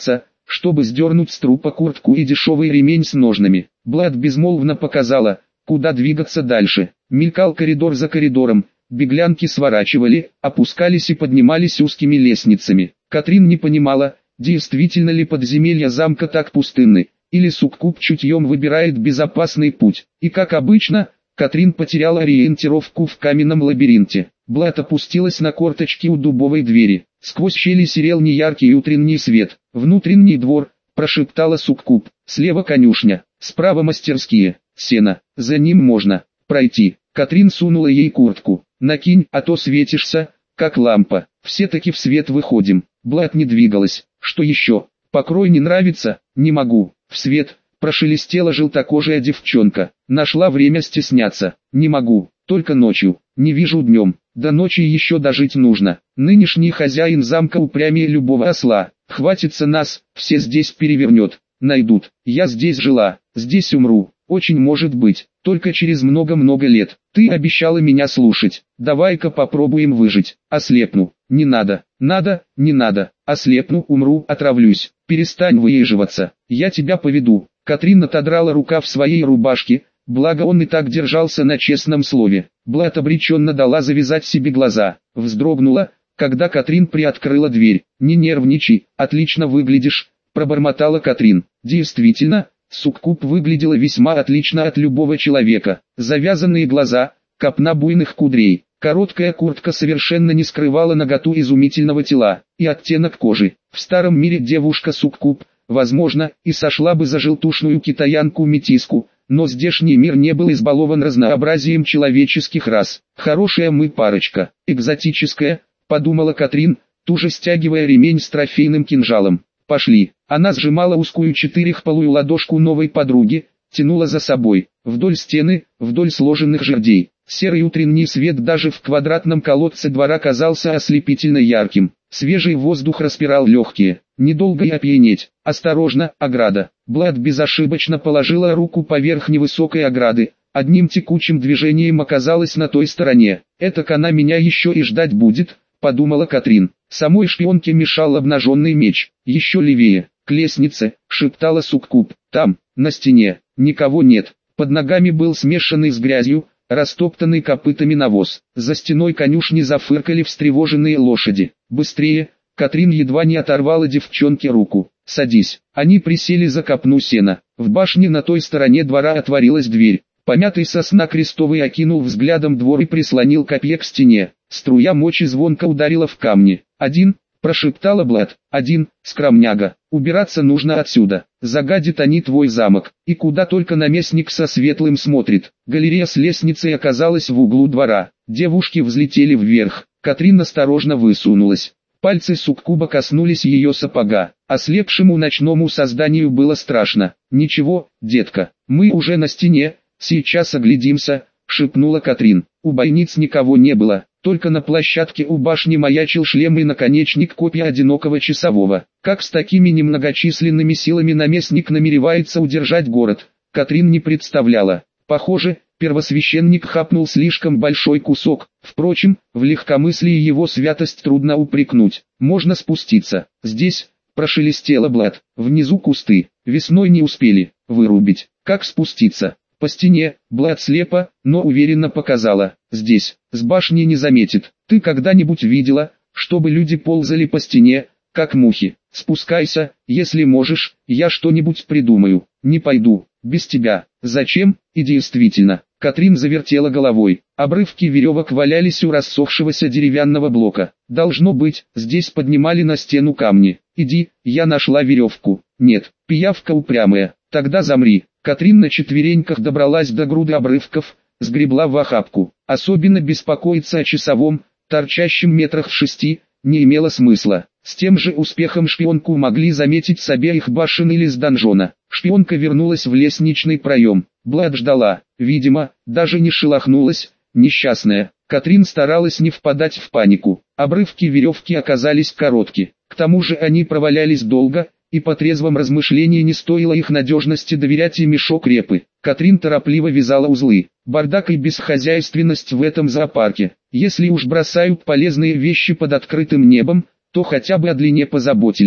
чтобы сдернуть с трупа куртку и дешевый ремень с ножнами. Блад безмолвно показала, куда двигаться дальше. Мелькал коридор за коридором, беглянки сворачивали, опускались и поднимались узкими лестницами. Катрин не понимала, действительно ли подземелья замка так пустынны, или суккуб чутьем выбирает безопасный путь. И как обычно, Катрин потеряла ориентировку в каменном лабиринте. Блад опустилась на корточки у дубовой двери. Сквозь щели серел неяркий утренний свет. «Внутренний двор», — прошептала суккуб. «Слева конюшня, справа мастерские, сено. За ним можно пройти». Катрин сунула ей куртку. «Накинь, а то светишься, как лампа. Все-таки в свет выходим». Блад не двигалась. «Что еще? Покрой не нравится?» «Не могу. В свет», — прошелестела желтокожая девчонка. «Нашла время стесняться». «Не могу. Только ночью. Не вижу днем. До ночи еще дожить нужно. Нынешний хозяин замка упрямее любого осла. Хватится нас, все здесь перевернет. Найдут. Я здесь жила, здесь умру. Очень может быть, только через много-много лет. Ты обещала меня слушать. Давай-ка попробуем выжить. Ослепну. Не надо. Надо, не надо. Ослепну, умру, отравлюсь. Перестань выеживаться. Я тебя поведу». Катрин отодрала рукав своей рубашки, благо он и так держался на честном слове. Блад обреченно дала завязать себе глаза. Вздрогнула, когда Катрин приоткрыла дверь. «Не нервничай, отлично выглядишь», — пробормотала Катрин. Действительно, суккуб выглядела весьма отлично от любого человека. Завязанные глаза, копна буйных кудрей, короткая куртка совершенно не скрывала наготу изумительного тела, и оттенок кожи. В старом мире девушка-суккуб, возможно, и сошла бы за желтушную китаянку-метиску, но здешний мир не был избалован разнообразием человеческих рас. «Хорошая мы парочка, экзотическая», — подумала Катрин, туже стягивая ремень с трофейным кинжалом. «Пошли». Она сжимала узкую четырехполую ладошку новой подруги, тянула за собой, вдоль стены, вдоль сложенных жердей. Серый утренний свет даже в квадратном колодце двора казался ослепительно ярким. Свежий воздух распирал легкие. Недолго и опьянеть. «Осторожно, ограда». Блад безошибочно положила руку поверх невысокой ограды. Одним текучим движением оказалась на той стороне. «Этак она меня еще и ждать будет», — подумала Катрин. Самой шпионке мешал обнаженный меч. «Еще левее, к лестнице», — шептала суккуб. «Там, на стене, никого нет». Под ногами был смешанный с грязью, растоптанный копытами навоз. За стеной конюшни зафыркали встревоженные лошади. «Быстрее!» Катрин едва не оторвала девчонке руку. «Садись». Они присели за копну сена. В башне на той стороне двора отворилась дверь. Помятый сосна крестовый окинул взглядом двор и прислонил копье к стене. Струя мочи звонко ударила в камни. «Один», — прошептала Блад. «Один, скромняга. Убираться нужно отсюда. Загадит они твой замок. И куда только наместник со светлым смотрит». Галерея с лестницей оказалась в углу двора. Девушки взлетели вверх. Катрин осторожно высунулась. Пальцы суккуба коснулись ее сапога. Ослепшему ночному созданию было страшно. «Ничего, детка, мы уже на стене, сейчас оглядимся», — шепнула Катрин. У бойниц никого не было, только на площадке у башни маячил шлем и наконечник копья одинокого часового. Как с такими немногочисленными силами наместник намеревается удержать город, Катрин не представляла. Похоже, первосвященник хапнул слишком большой кусок. Впрочем, в легкомыслии его святость трудно упрекнуть. «Можно спуститься. Здесь», — прошелестела Блад. «Внизу кусты. Весной не успели вырубить. Как спуститься?» По стене. Блад слепо, но уверенно показала. «Здесь. С башни не заметит. Ты когда-нибудь видела, чтобы люди ползали по стене, как мухи? Спускайся, если можешь, я что-нибудь придумаю». «Не пойду. Без тебя». «Зачем?» И действительно, Катрин завертела головой. Обрывки веревок валялись у рассохшегося деревянного блока. Должно быть, здесь поднимали на стену камни. «Иди, я нашла веревку». «Нет, пиявка упрямая». «Тогда замри». Катрин на четвереньках добралась до груды обрывков, сгребла в охапку. Особенно беспокоиться о часовом, торчащем метрах в шести, не имело смысла. С тем же успехом шпионку могли заметить с обеих башен или с донжона. Шпионка вернулась в лестничный проем. Блад ждала, видимо, даже не шелохнулась, несчастная. Катрин старалась не впадать в панику. Обрывки веревки оказались короткие. К тому же они провалялись долго, и по трезвом размышлении не стоило их надежности доверять и мешок репы. Катрин торопливо вязала узлы. Бардак и бесхозяйственность в этом зоопарке. Если уж бросают полезные вещи под открытым небом, то хотя бы о длине позаботились.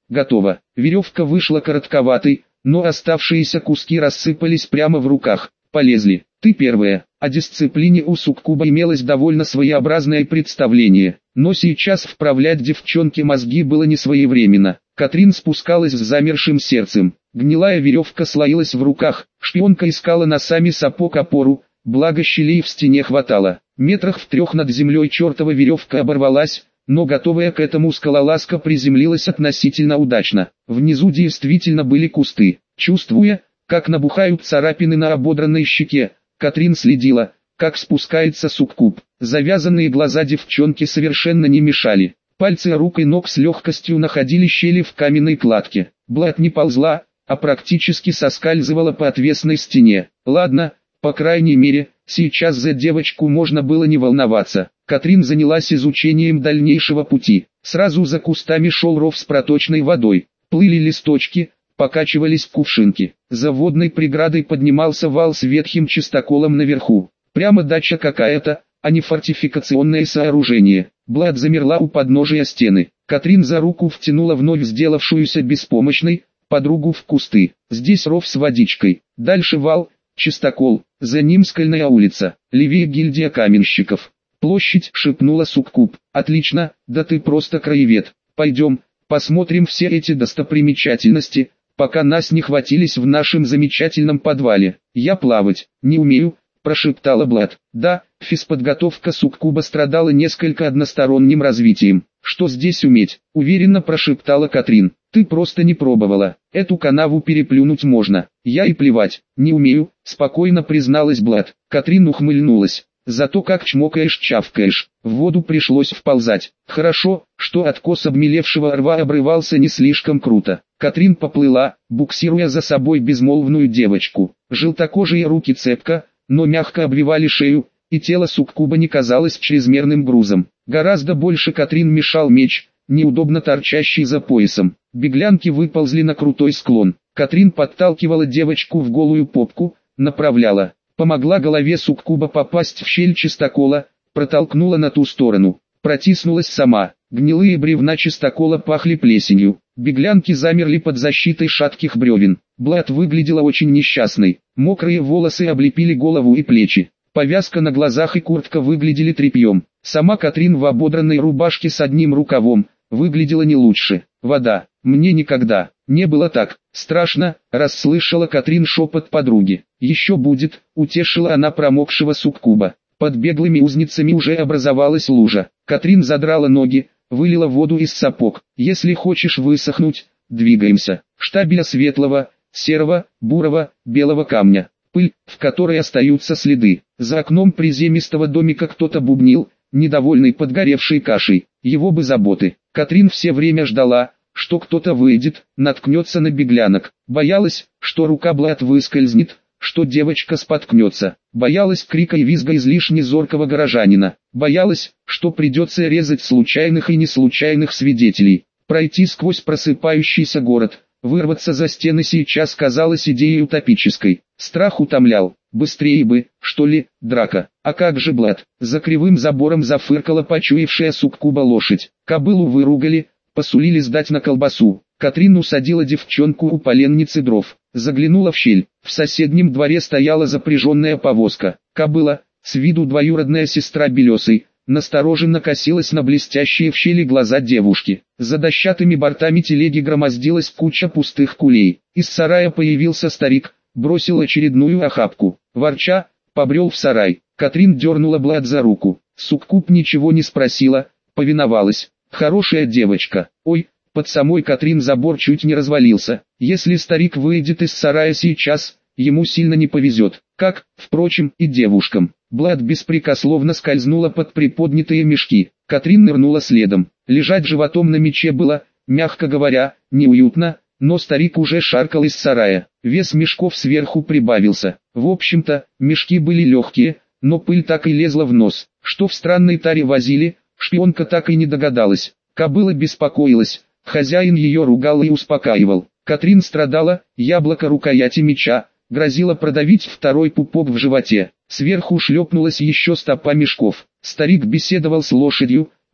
Готово. Веревка вышла коротковатой, но оставшиеся куски рассыпались прямо в руках. Полезли. Ты первая. О дисциплине у суккуба имелось довольно своеобразное представление, но сейчас вправлять девчонке мозги было не своевременно. Катрин спускалась с замершим сердцем. Гнилая веревка слоилась в руках, шпионка искала носами сапог опору, благо щелей в стене хватало. Метрах в трех над землей чертова веревка оборвалась, но готовая к этому скалолазка приземлилась относительно удачно. Внизу действительно были кусты. Чувствуя, как набухают царапины на ободранной щеке, Катрин следила, как спускается суккуб. Завязанные глаза девчонки совершенно не мешали. Пальцы рук и ног с легкостью находили щели в каменной кладке. Блад не ползла, а практически соскальзывала по отвесной стене. Ладно, по крайней мере, сейчас за девочку можно было не волноваться. Катрин занялась изучением дальнейшего пути. Сразу за кустами шел ров с проточной водой. Плыли листочки, покачивались кувшинки. За водной преградой поднимался вал с ветхим чистоколом наверху. Прямо дача какая-то, а не фортификационное сооружение. Блад замерла у подножия стены. Катрин за руку втянула вновь сделавшуюся беспомощной подругу в кусты. Здесь ров с водичкой. Дальше вал, чистокол, за ним скальная улица. Левее гильдия каменщиков. Площадь, шепнула суккуб. Отлично, да ты просто краевед. Пойдем, посмотрим все эти достопримечательности, пока нас не хватились в нашем замечательном подвале. Я плавать не умею, прошептала Блад. Да, физподготовка суккуба страдала несколько односторонним развитием. Что здесь уметь? Уверенно прошептала Катрин. Ты просто не пробовала. Эту канаву переплюнуть можно. Я и плевать не умею, спокойно призналась Блад. Катрин ухмыльнулась. Зато как чмокаешь-чавкаешь. В воду пришлось вползать. Хорошо, что откос обмелевшего рва обрывался не слишком круто. Катрин поплыла, буксируя за собой безмолвную девочку. Желтокожие руки цепко, но мягко обвивали шею, и тело суккуба не казалось чрезмерным грузом. Гораздо больше Катрин мешал меч, неудобно торчащий за поясом. Беглянки выползли на крутой склон. Катрин подталкивала девочку в голую попку, направляла. Помогла голове суккуба попасть в щель чистокола, протолкнула на ту сторону. Протиснулась сама. Гнилые бревна чистокола пахли плесенью. Беглянки замерли под защитой шатких бревен. Блад выглядела очень несчастной. Мокрые волосы облепили голову и плечи. Повязка на глазах и куртка выглядели тряпьем. Сама Катрин в ободранной рубашке с одним рукавом выглядела не лучше. Вода. Мне никогда не было так страшно, расслышала Катрин шепот подруги. Еще будет, утешила она промокшего суккуба. Под беглыми узницами уже образовалась лужа. Катрин задрала ноги, вылила воду из сапог. Если хочешь высохнуть, двигаемся. Штабеля светлого, серого, бурого, белого камня. Пыль, в которой остаются следы. За окном приземистого домика кто-то бубнил, недовольный подгоревшей кашей. Его бы заботы. Катрин все время ждала, что кто-то выйдет, наткнется на беглянок. Боялась, что рука Блад выскользнет, что девочка споткнется. Боялась крика и визга излишне зоркого горожанина. Боялась, что придется резать случайных и неслучайных свидетелей. Пройти сквозь просыпающийся город, вырваться за стены сейчас казалось идеей утопической. Страх утомлял. Быстрее бы, что ли, драка. А как же Блад? За кривым забором зафыркала почуявшая суккуба лошадь. Кобылу выругали, посулили сдать на колбасу. Катрин усадила девчонку у поленницы дров. Заглянула в щель. В соседнем дворе стояла запряженная повозка. Кобыла, с виду двоюродная сестра Белесой, настороженно косилась на блестящие в щели глаза девушки. За дощатыми бортами телеги громоздилась куча пустых кулей. Из сарая появился старик, бросил очередную охапку. Ворча, побрел в сарай. Катрин дернула Блад за руку. Суккуб ничего не спросила, повиновалась. Хорошая девочка. Ой, под самой Катрин забор чуть не развалился. Если старик выйдет из сарая сейчас, ему сильно не повезет. Как, впрочем, и девушкам. Блад беспрекословно скользнула под приподнятые мешки. Катрин нырнула следом. Лежать животом на мече было, мягко говоря, неуютно, но старик уже шаркал из сарая. Вес мешков сверху прибавился. В общем-то, мешки были легкие, но пыль так и лезла в нос. Что в странной таре возили, шпионка так и не догадалась. Кобыла беспокоилась, хозяин ее ругал и успокаивал. Катрин страдала, яблоко рукояти меча, грозило продавить второй пупок в животе. Сверху шлепнулась еще стопа мешков. Старик беседовал с лошадью,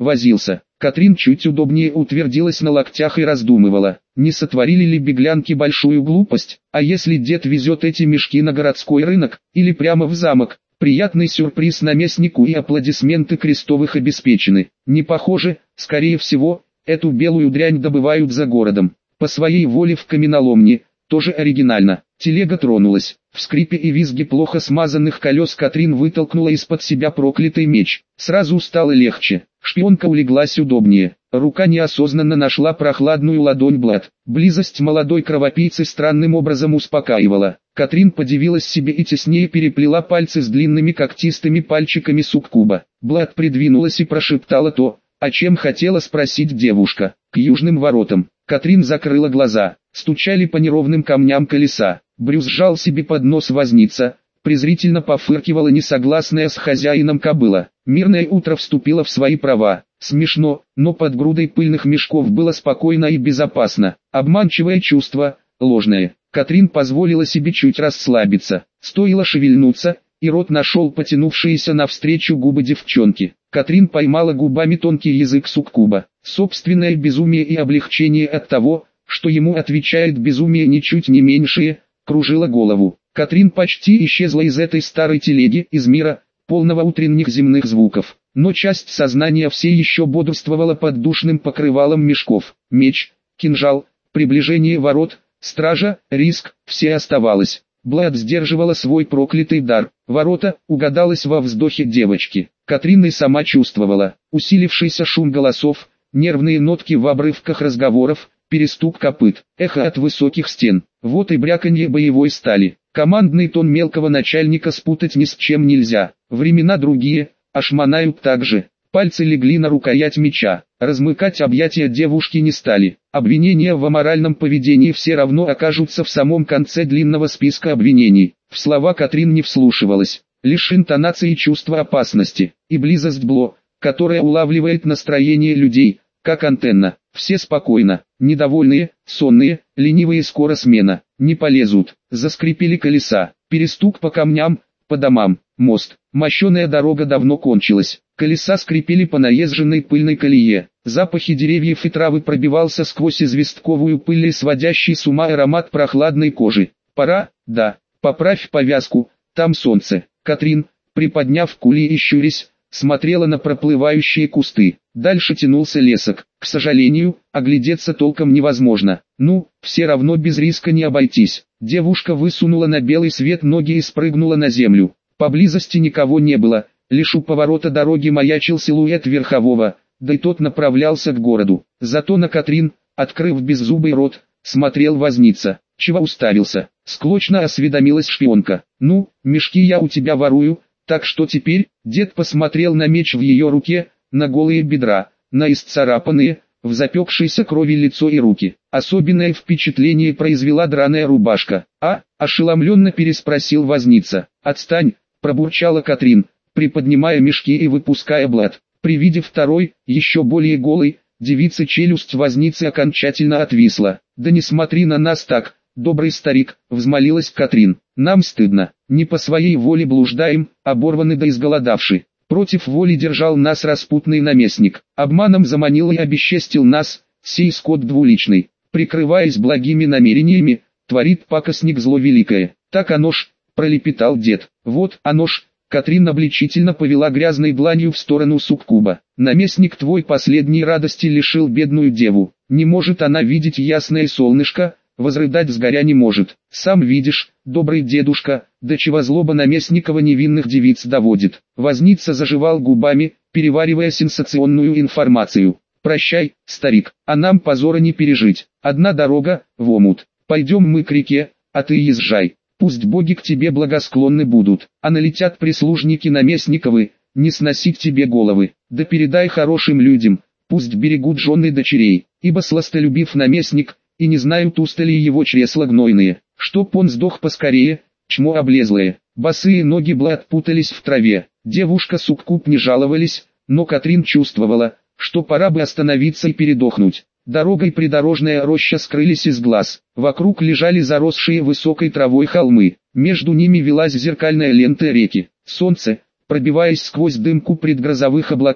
возился. Катрин чуть удобнее утвердилась на локтях и раздумывала, не сотворили ли беглянки большую глупость, а если дед везет эти мешки на городской рынок, или прямо в замок. Приятный сюрприз наместнику и аплодисменты крестовых обеспечены. Не похоже, скорее всего, эту белую дрянь добывают за городом. По своей воле в каменоломне, тоже оригинально. Телега тронулась. В скрипе и визге плохо смазанных колес Катрин вытолкнула из-под себя проклятый меч. Сразу стало легче. Шпионка улеглась удобнее. Рука неосознанно нашла прохладную ладонь Блад. Близость молодой кровопийцы странным образом успокаивала. Катрин подивилась себе и теснее переплела пальцы с длинными когтистыми пальчиками суккуба. Блад придвинулась и прошептала то, о чем хотела спросить девушка. К южным воротам. Катрин закрыла глаза. Стучали по неровным камням колеса. Брюс сжал себе под нос возница. Презрительно пофыркивала несогласная с хозяином кобыла. Мирное утро вступило в свои права. Смешно, но под грудой пыльных мешков было спокойно и безопасно. Обманчивое чувство, ложное. Катрин позволила себе чуть расслабиться. Стоило шевельнуться, и рот нашел потянувшиеся навстречу губы девчонки. Катрин поймала губами тонкий язык суккуба. Собственное безумие и облегчение от того, что ему отвечает безумие ничуть не меньшее, кружило голову. Катрин почти исчезла из этой старой телеги, из мира, полного утренних земных звуков. Но часть сознания все еще бодрствовала под душным покрывалом мешков. Меч, кинжал, приближение ворот, стража, риск, все оставалось. Блад сдерживала свой проклятый дар. Ворота, угадалось во вздохе девочки. Катрин и сама чувствовала. Усилившийся шум голосов, нервные нотки в обрывках разговоров, перестук копыт, эхо от высоких стен. Вот и бряканье боевой стали. Командный тон мелкого начальника спутать ни с чем нельзя. Времена другие, а шмонают так же. Пальцы легли на рукоять меча. Размыкать объятия девушки не стали. Обвинения в аморальном поведении все равно окажутся в самом конце длинного списка обвинений. В слова Катрин не вслушивалась. Лишь интонации чувства опасности и близость Бло, которая улавливает настроение людей, как антенна. Все спокойно, недовольные, сонные, ленивые скоро смена. Не полезут. Заскрипели колеса. Перестук по камням, по домам. Мост. Мощеная дорога давно кончилась. Колеса скрипели по наезженной пыльной колее. Запахи деревьев и травы пробивался сквозь известковую пыль и сводящий с ума аромат прохладной кожи. Пора, да, поправь повязку, там солнце. Катрин, приподняв кули и щурясь, смотрела на проплывающие кусты. Дальше тянулся лесок. К сожалению, оглядеться толком невозможно. Ну, все равно без риска не обойтись. Девушка высунула на белый свет ноги и спрыгнула на землю. Поблизости никого не было, лишь у поворота дороги маячил силуэт верхового, да и тот направлялся к городу. Зато на Катрин, открыв беззубый рот, смотрел возница. Чего уставился? Склочно осведомилась шпионка. Ну, мешки я у тебя ворую, так что теперь? Дед посмотрел на меч в ее руке, на голые бедра, на исцарапанные, в запекшейся крови лицо и руки. Особенное впечатление произвела драная рубашка. А, ошеломленно переспросил возница. Отстань, пробурчала Катрин, приподнимая мешки и выпуская Блад. При виде второй, еще более голой, девицы челюсть возницы окончательно отвисла. Да не смотри на нас так, добрый старик, взмолилась Катрин. Нам стыдно, не по своей воле блуждаем, оборваны да изголодавши. Против воли держал нас распутный наместник, обманом заманил и обесчестил нас, сей скот двуличный. Прикрываясь благими намерениями, творит пакостник зло великое. Так оно ж, пролепетал дед. Вот оно ж. Катрин обличительно повела грязной дланью в сторону суккуба. Наместник твой последней радости лишил бедную деву. Не может она видеть ясное солнышко, возрыдать сгоря не может. Сам видишь, добрый дедушка, до чего злоба наместникова невинных девиц доводит. Возница заживал губами, переваривая сенсационную информацию. Прощай, старик, а нам позора не пережить. Одна дорога, в омут. Пойдем мы к реке, а ты езжай. Пусть боги к тебе благосклонны будут, а налетят прислужники наместниковы, не сносить тебе головы. Да передай хорошим людям, пусть берегут жены дочерей, ибо сластолюбив наместник, и не знают устали его чресла гнойные, чтоб он сдох поскорее, чмо облезлое. Босые ноги Блад путались в траве, девушка суккуб не жаловались, но Катрин чувствовала, что пора бы остановиться и передохнуть. Дорога и придорожная роща скрылись из глаз, вокруг лежали заросшие высокой травой холмы, между ними велась зеркальная лента реки. Солнце, пробиваясь сквозь дымку предгрозовых облаков,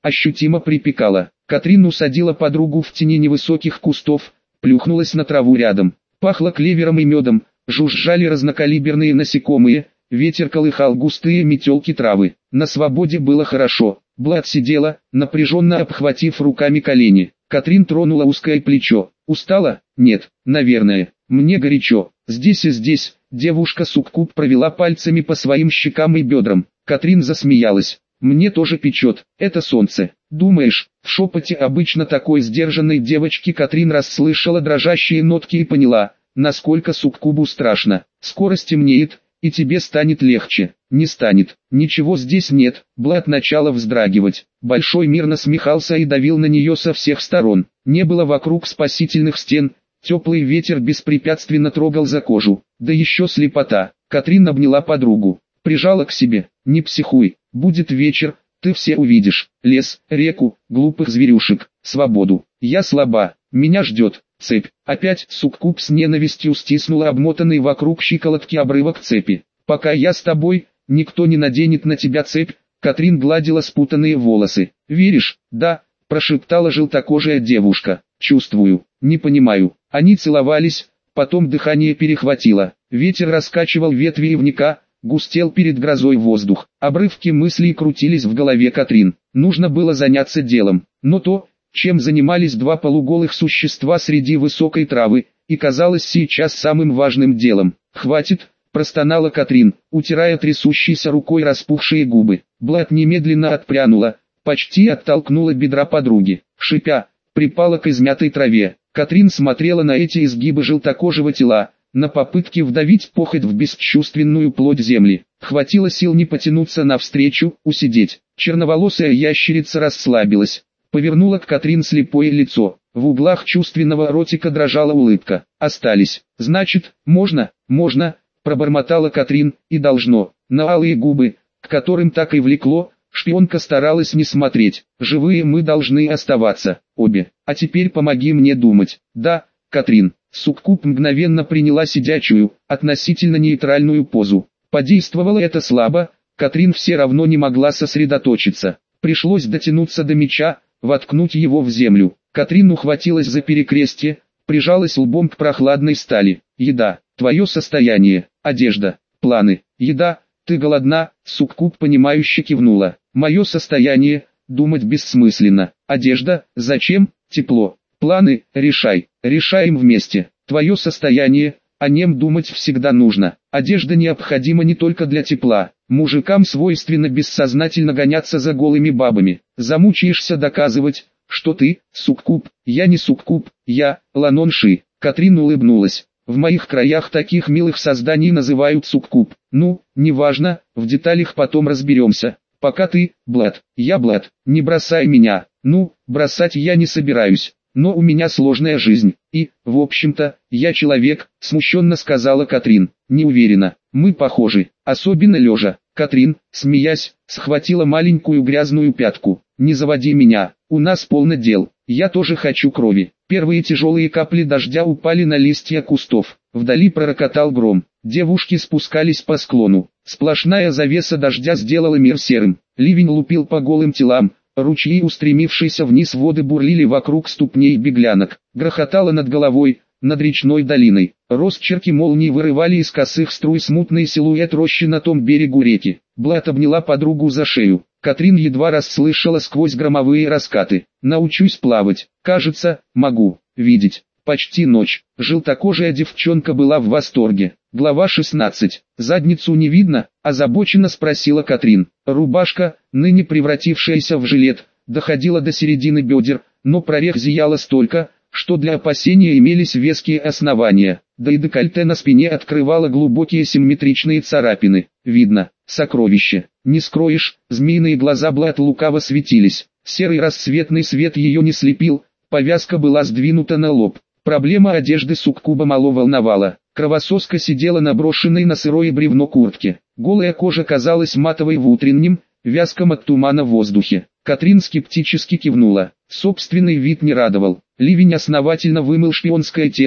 ощутимо припекало. Катрин усадила подругу в тени невысоких кустов, плюхнулась на траву рядом. Пахло клевером и медом, жужжали разнокалиберные насекомые, ветер колыхал густые метелки травы. На свободе было хорошо. Блад сидела, напряженно обхватив руками колени. Катрин тронула узкое плечо. «Устала? Нет, наверное. Мне горячо. Здесь и здесь». Девушка суккуб провела пальцами по своим щекам и бедрам. Катрин засмеялась. «Мне тоже печет. Это солнце. Думаешь?» В шепоте обычно такой сдержанной девочки Катрин расслышала дрожащие нотки и поняла, насколько суккубу страшно. «Скоро стемнеет, и тебе станет легче». «Не станет. Ничего здесь нет». Блад начала вздрагивать. Большой мир насмехался и давил на нее со всех сторон. Не было вокруг спасительных стен. Теплый ветер беспрепятственно трогал за кожу. Да еще слепота. Катрин обняла подругу. Прижала к себе. «Не психуй. Будет вечер, ты все увидишь. Лес, реку, глупых зверюшек, свободу. Я слаба. Меня ждет цепь». Опять суккуб с ненавистью стиснула обмотанный вокруг щиколотки обрывок цепи. «Пока я с тобой, никто не наденет на тебя цепь». Катрин гладила спутанные волосы. «Веришь?» «Да», прошептала желтокожая девушка. «Чувствую, не понимаю». Они целовались, потом дыхание перехватило. Ветер раскачивал ветви ивника, густел перед грозой воздух. Обрывки мыслей крутились в голове Катрин. Нужно было заняться делом. Но то, чем занимались два полуголых существа среди высокой травы, и казалось сейчас самым важным делом. «Хватит», простонала Катрин, утирая трясущейся рукой распухшие губы. Блад немедленно отпрянула, почти оттолкнула бедра подруги. Шипя, припала к измятой траве. Катрин смотрела на эти изгибы желтокожего тела, на попытки вдавить похоть в бесчувственную плоть земли. Хватило сил не потянуться навстречу, усидеть. Черноволосая ящерица расслабилась, повернула к Катрин слепое лицо. В углах чувственного ротика дрожала улыбка. «Остались. Значит, можно, можно», пробормотала Катрин, и должно. На алые губы, к которым так и влекло, шпионка старалась не смотреть. «Живые мы должны оставаться, обе. А теперь помоги мне думать». «Да, Катрин». Суккуб мгновенно приняла сидячую, относительно нейтральную позу. Подействовало это слабо, Катрин все равно не могла сосредоточиться. Пришлось дотянуться до меча, воткнуть его в землю. Катрин ухватилась за перекрестье, прижалась лбом к прохладной стали. «Еда, твое состояние, одежда, планы, еда, ты голодна?» Суккуб понимающе кивнула. «Мое состояние, думать бессмысленно. Одежда, зачем? Тепло. Планы, решай, решаем вместе. Твое состояние, о нем думать всегда нужно. Одежда необходима не только для тепла. Мужикам свойственно бессознательно гоняться за голыми бабами. Замучаешься доказывать, что ты, суккуб». «Я не суккуб, я, ланонши». Катрин улыбнулась. «В моих краях таких милых созданий называют суккуб. Ну, неважно, в деталях потом разберемся. Пока ты, Блад, я Блад, не бросай меня». «Ну, бросать я не собираюсь. Но у меня сложная жизнь, и, в общем-то, я человек», смущенно сказала Катрин. «Не уверена, мы похожи, особенно лежа». Катрин, смеясь, схватила маленькую грязную пятку. «Не заводи меня, у нас полно дел, я тоже хочу крови». Первые тяжелые капли дождя упали на листья кустов. Вдали пророкотал гром. Девушки спускались по склону. Сплошная завеса дождя сделала мир серым. Ливень лупил по голым телам. Ручьи, устремившиеся вниз воды, бурлили вокруг ступней беглянок. Грохотало над головой, над речной долиной. Росчерки молний вырывали из косых струй смутный силуэт рощи на том берегу реки. Блад обняла подругу за шею. Катрин едва расслышала сквозь громовые раскаты. «Научусь плавать. Кажется, могу видеть». Почти ночь. Желтокожая девчонка была в восторге. Глава шестнадцать. «Задницу не видно?» – озабоченно спросила Катрин. Рубашка, ныне превратившаяся в жилет, доходила до середины бедер, но прорех зияла столько, что для опасения имелись веские основания. Да и декольте на спине открывало глубокие симметричные царапины. «Видно, сокровище. Не скроешь». Змеиные глаза Блад лукаво светились. Серый рассветный свет ее не слепил, повязка была сдвинута на лоб. Проблема одежды суккуба мало волновала. Кровососка сидела наброшенной на сырое бревно куртке. Голая кожа казалась матовой в утреннем, вязком от тумана воздухе. Катрин скептически кивнула. Собственный вид не радовал. Ливень основательно вымыл шпионское тело,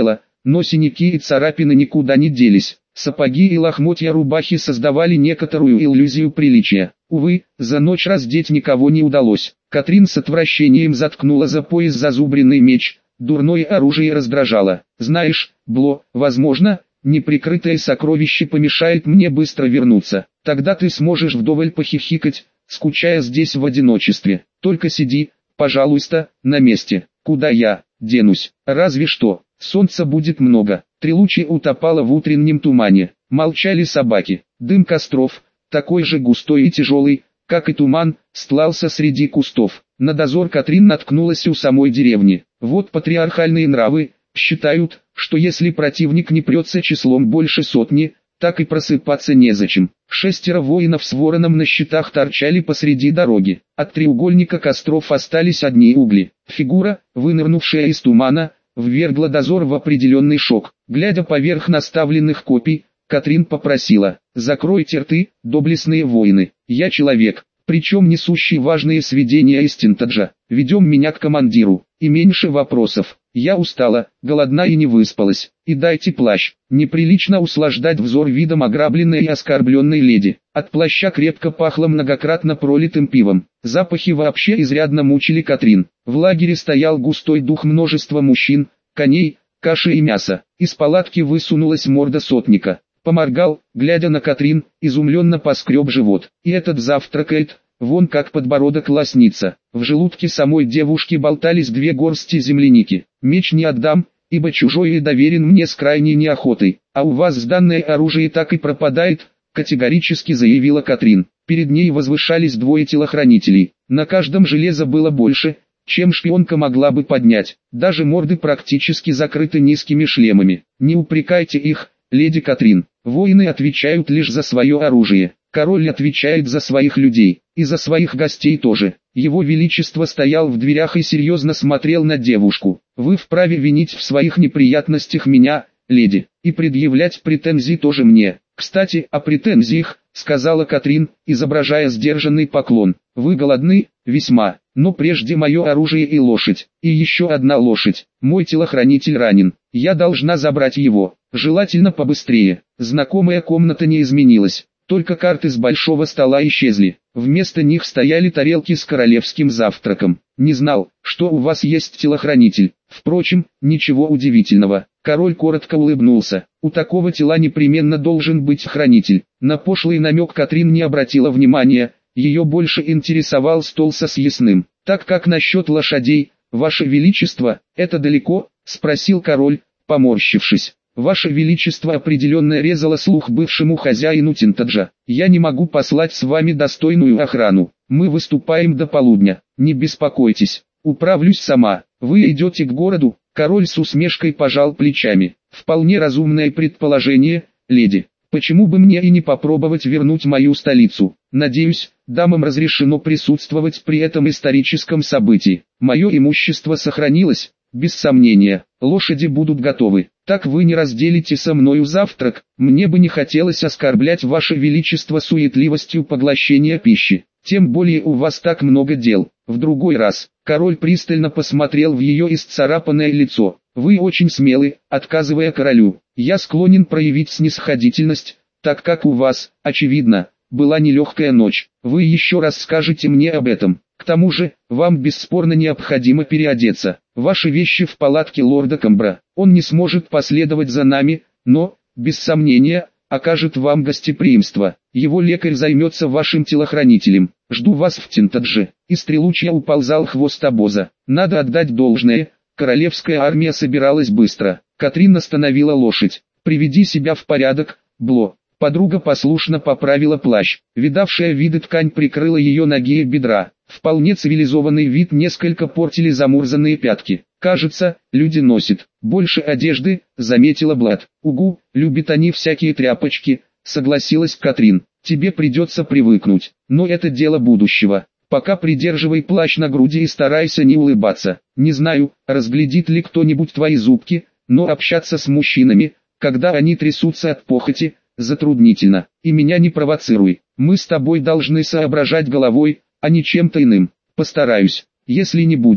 но синяки и царапины никуда не делись. Сапоги и лохмотья рубахи создавали некоторую иллюзию приличия. Увы, за ночь раздеть никого не удалось. Катрин с отвращением заткнула за пояс зазубренный меч, дурное оружие раздражало. «Знаешь, Бло, возможно, неприкрытое сокровище помешает мне быстро вернуться. Тогда ты сможешь вдоволь похихикать, скучая здесь в одиночестве. Только сиди, пожалуйста, на месте. Куда я денусь? Разве что, солнца будет много». Трилучи утопало в утреннем тумане. Молчали собаки. Дым костров, такой же густой и тяжелый, как и туман, стлался среди кустов. На дозор Катрин наткнулась у самой деревни. Вот патриархальные нравы считают, что если противник не прется числом больше сотни, так и просыпаться незачем. Шестеро воинов с вороном на щитах торчали посреди дороги. От треугольника костров остались одни угли. Фигура, вынырнувшая из тумана, ввергла дозор в определенный шок. Глядя поверх наставленных копий, Катрин попросила: «Закройте рты, доблестные воины, я человек, причем несущий важные сведения из Тинтаджа. Ведем меня к командиру, и меньше вопросов. Я устала, голодна и не выспалась, и дайте плащ». Неприлично услаждать взор видом ограбленной и оскорбленной леди. От плаща крепко пахло многократно пролитым пивом. Запахи вообще изрядно мучили Катрин. В лагере стоял густой дух множества мужчин, коней, каши и мяса. Из палатки высунулась морда сотника. Поморгал, глядя на Катрин, изумленно поскреб живот. И этот завтракает, вон как подбородок лоснится. В желудке самой девушки болтались две горсти земляники. «Меч не отдам, ибо чужой и доверен мне с крайней неохотой. А у вас сданное оружие так и пропадает», категорически заявила Катрин. Перед ней возвышались двое телохранителей. На каждом железа было больше, чем шпионка могла бы поднять. Даже морды практически закрыты низкими шлемами. «Не упрекайте их, леди Катрин. Воины отвечают лишь за свое оружие. Король отвечает за своих людей, и за своих гостей тоже». Его Величество стоял в дверях и серьезно смотрел на девушку. «Вы вправе винить в своих неприятностях меня, леди, и предъявлять претензии тоже мне. Кстати, о претензиях», — сказала Катрин, изображая сдержанный поклон. «Вы голодны?» «Весьма, но прежде мое оружие и лошадь, и еще одна лошадь. Мой телохранитель ранен, я должна забрать его, желательно побыстрее». Знакомая комната не изменилась, только карты с большого стола исчезли. Вместо них стояли тарелки с королевским завтраком. «Не знал, что у вас есть телохранитель. Впрочем, ничего удивительного». Король коротко улыбнулся. «У такого тела непременно должен быть хранитель». На пошлый намек Катрин не обратила внимания, ее больше интересовал стол со съестным. «Так как насчет лошадей, ваше величество, это далеко?» — спросил король, поморщившись. «Ваше Величество определенно резало слух бывшему хозяину Тинтаджа. Я не могу послать с вами достойную охрану. Мы выступаем до полудня. Не беспокойтесь, управлюсь сама. Вы идете к городу?» Король с усмешкой пожал плечами. «Вполне разумное предположение, леди. Почему бы мне и не попробовать вернуть мою столицу? Надеюсь, дамам разрешено присутствовать при этом историческом событии. Мое имущество сохранилось, без сомнения. Лошади будут готовы. Так вы не разделите со мною завтрак. Мне бы не хотелось оскорблять ваше величество суетливостью поглощения пищи. Тем более у вас так много дел. В другой раз». Король пристально посмотрел в ее исцарапанное лицо. «Вы очень смелы, отказывая королю. Я склонен проявить снисходительность, так как у вас, очевидно, была нелегкая ночь. Вы еще раз скажете мне об этом. К тому же, вам бесспорно необходимо переодеться. Ваши вещи в палатке лорда Камбра. Он не сможет последовать за нами, но, без сомнения, окажет вам гостеприимство. Его лекарь займется вашим телохранителем. Жду вас в Тинтадже». Из Трилучья уползал хвост обоза. Надо отдать должное, королевская армия собиралась быстро. Катрин остановила лошадь. «Приведи себя в порядок, Бло». Подруга послушно поправила плащ. Видавшая виды ткань прикрыла ее ноги и бедра. Вполне цивилизованный вид несколько портили замурзанные пятки. «Кажется, люди носят больше одежды», — заметила Блад. «Угу, любят они всякие тряпочки», — согласилась Катрин. «Тебе придется привыкнуть, но это дело будущего. Пока придерживай плащ на груди и старайся не улыбаться. Не знаю, разглядит ли кто-нибудь твои зубки, но общаться с мужчинами, когда они трясутся от похоти, затруднительно. И меня не провоцируй. Мы с тобой должны соображать головой, а не чем-то иным. Постараюсь. Если не будешь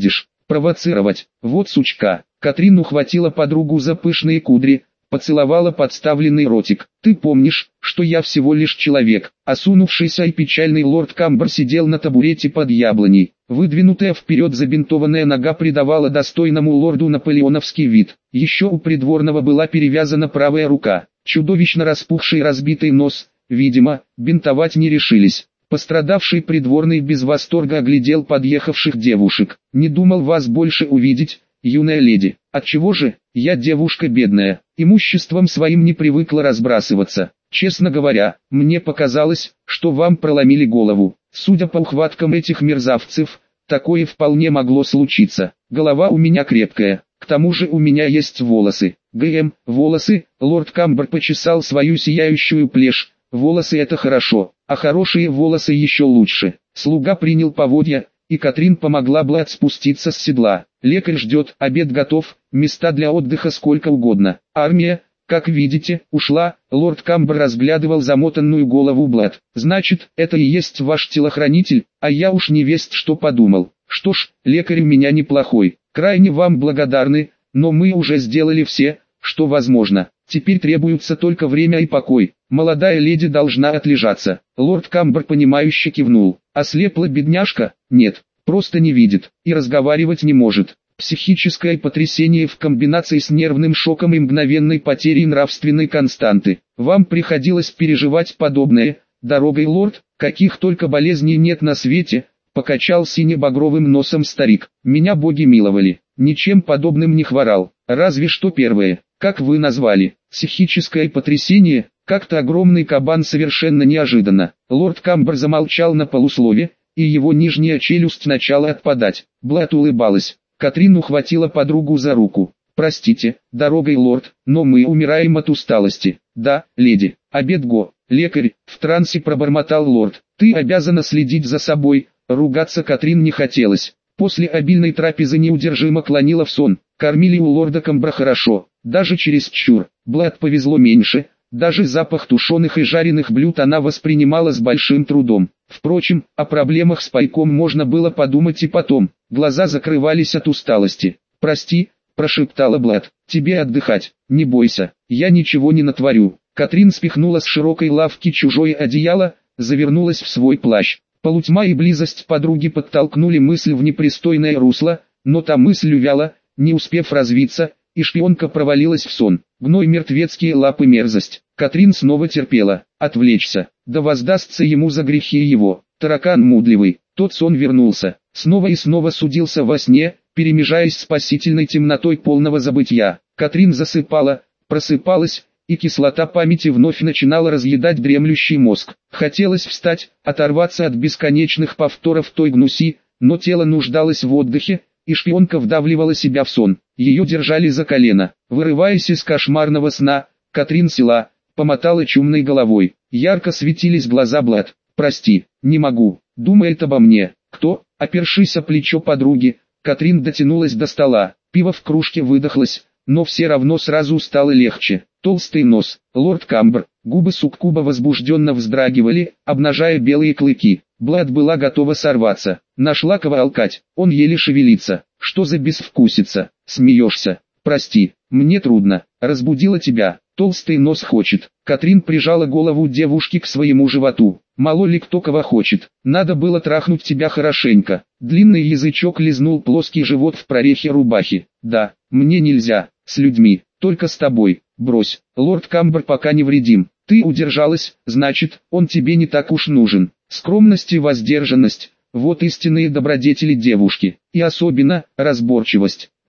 Провоцировать. Вот сучка. Катрин ухватила подругу за пышные кудри, поцеловала подставленный ротик. «Ты помнишь, что я всего лишь человек?» Осунувшийся и печальный лорд Камбер сидел на табурете под яблоней. Выдвинутая вперед забинтованная нога придавала достойному лорду наполеоновский вид. Еще у придворного была перевязана правая рука. Чудовищно распухший разбитый нос, видимо, бинтовать не решились. Пострадавший придворный без восторга оглядел подъехавших девушек. «Не думал вас больше увидеть, юная леди. Отчего же, я девушка бедная, имуществом своим не привыкла разбрасываться. Честно говоря, мне показалось, что вам проломили голову. Судя по ухваткам этих мерзавцев, такое вполне могло случиться. Голова у меня крепкая, к тому же у меня есть волосы». «ГМ, волосы», лорд Камбер почесал свою сияющую плешь. «Волосы это хорошо, а хорошие волосы еще лучше». Слуга принял поводья, и Катрин помогла Блад спуститься с седла. «Лекарь ждет, обед готов, места для отдыха сколько угодно. Армия, как видите, ушла». Лорд Камбер разглядывал замотанную голову Блад. «Значит, это и есть ваш телохранитель, а я уж не весть что подумал. Что ж, лекарь у меня неплохой, крайне вам благодарны, но мы уже сделали все, что возможно. Теперь требуются только время и покой. Молодая леди должна отлежаться». Лорд Камбер понимающе кивнул. «Ослепла бедняжка?» «Нет, просто не видит, и разговаривать не может. Психическое потрясение в комбинации с нервным шоком и мгновенной потерей нравственной константы. Вам приходилось переживать подобное, дорогой лорд? Каких только болезней нет на свете», покачал сине-багровым носом старик. «Меня боги миловали, ничем подобным не хворал, разве что первое, как вы назвали, психическое потрясение». Как-то огромный кабан совершенно неожиданно. Лорд Камбер замолчал на полуслове, и его нижняя челюсть начала отпадать. Блад улыбалась. Катрин ухватила подругу за руку. «Простите, дорогой лорд, но мы умираем от усталости». «Да, леди, обед го». «Лекарь», в трансе пробормотал лорд. «Ты обязана следить за собой». Ругаться Катрин не хотелось. После обильной трапезы неудержимо клонила в сон. Кормили у лорда Камбра хорошо, даже чересчур. Блад повезло меньше. Даже запах тушеных и жареных блюд она воспринимала с большим трудом. Впрочем, о проблемах с пайком можно было подумать и потом. Глаза закрывались от усталости. «Прости», – прошептала Блад, – «тебе отдыхать, не бойся, я ничего не натворю». Катрин спихнула с широкой лавки чужое одеяло, завернулась в свой плащ. Полутьма и близость подруги подтолкнули мысль в непристойное русло, но та мысль увяла, не успев развиться, и шпионка провалилась в сон. Гной, мертвецкие лапы, мерзость. Катрин снова терпела. Отвлечься, да воздастся ему за грехи его. Таракан мудливый. Тот сон вернулся. Снова и снова судился во сне, перемежаясь с спасительной темнотой полного забытья. Катрин засыпала, просыпалась, и кислота памяти вновь начинала разъедать дремлющий мозг. Хотелось встать, оторваться от бесконечных повторов той гнуси, но тело нуждалось в отдыхе, и шпионка вдавливала себя в сон. Ее держали за колено. Вырываясь из кошмарного сна, Катрин села, помотала чумной головой. Ярко светились глаза Блад. «Прости, не могу. Думает обо мне». «Кто?» Опершись о плечо подруги, Катрин дотянулась до стола. Пиво в кружке выдохлось, но все равно сразу стало легче. Толстый нос, лорд Камбер, губы суккуба возбужденно вздрагивали, обнажая белые клыки. Блад была готова сорваться. Нашла кого алкать, он еле шевелится. «Что за безвкусица? Смеешься? Прости, мне трудно. Разбудила тебя. Толстый нос хочет». Катрин прижала голову девушки к своему животу. «Мало ли кто кого хочет. Надо было трахнуть тебя хорошенько». Длинный язычок лизнул плоский живот в прорехе рубахи. «Да, мне нельзя, с людьми, только с тобой. Брось, лорд Камбер пока невредим. Ты удержалась, значит, он тебе не так уж нужен». Скромность и воздержанность – вот истинные добродетели девушки, и особенно, разборчивость.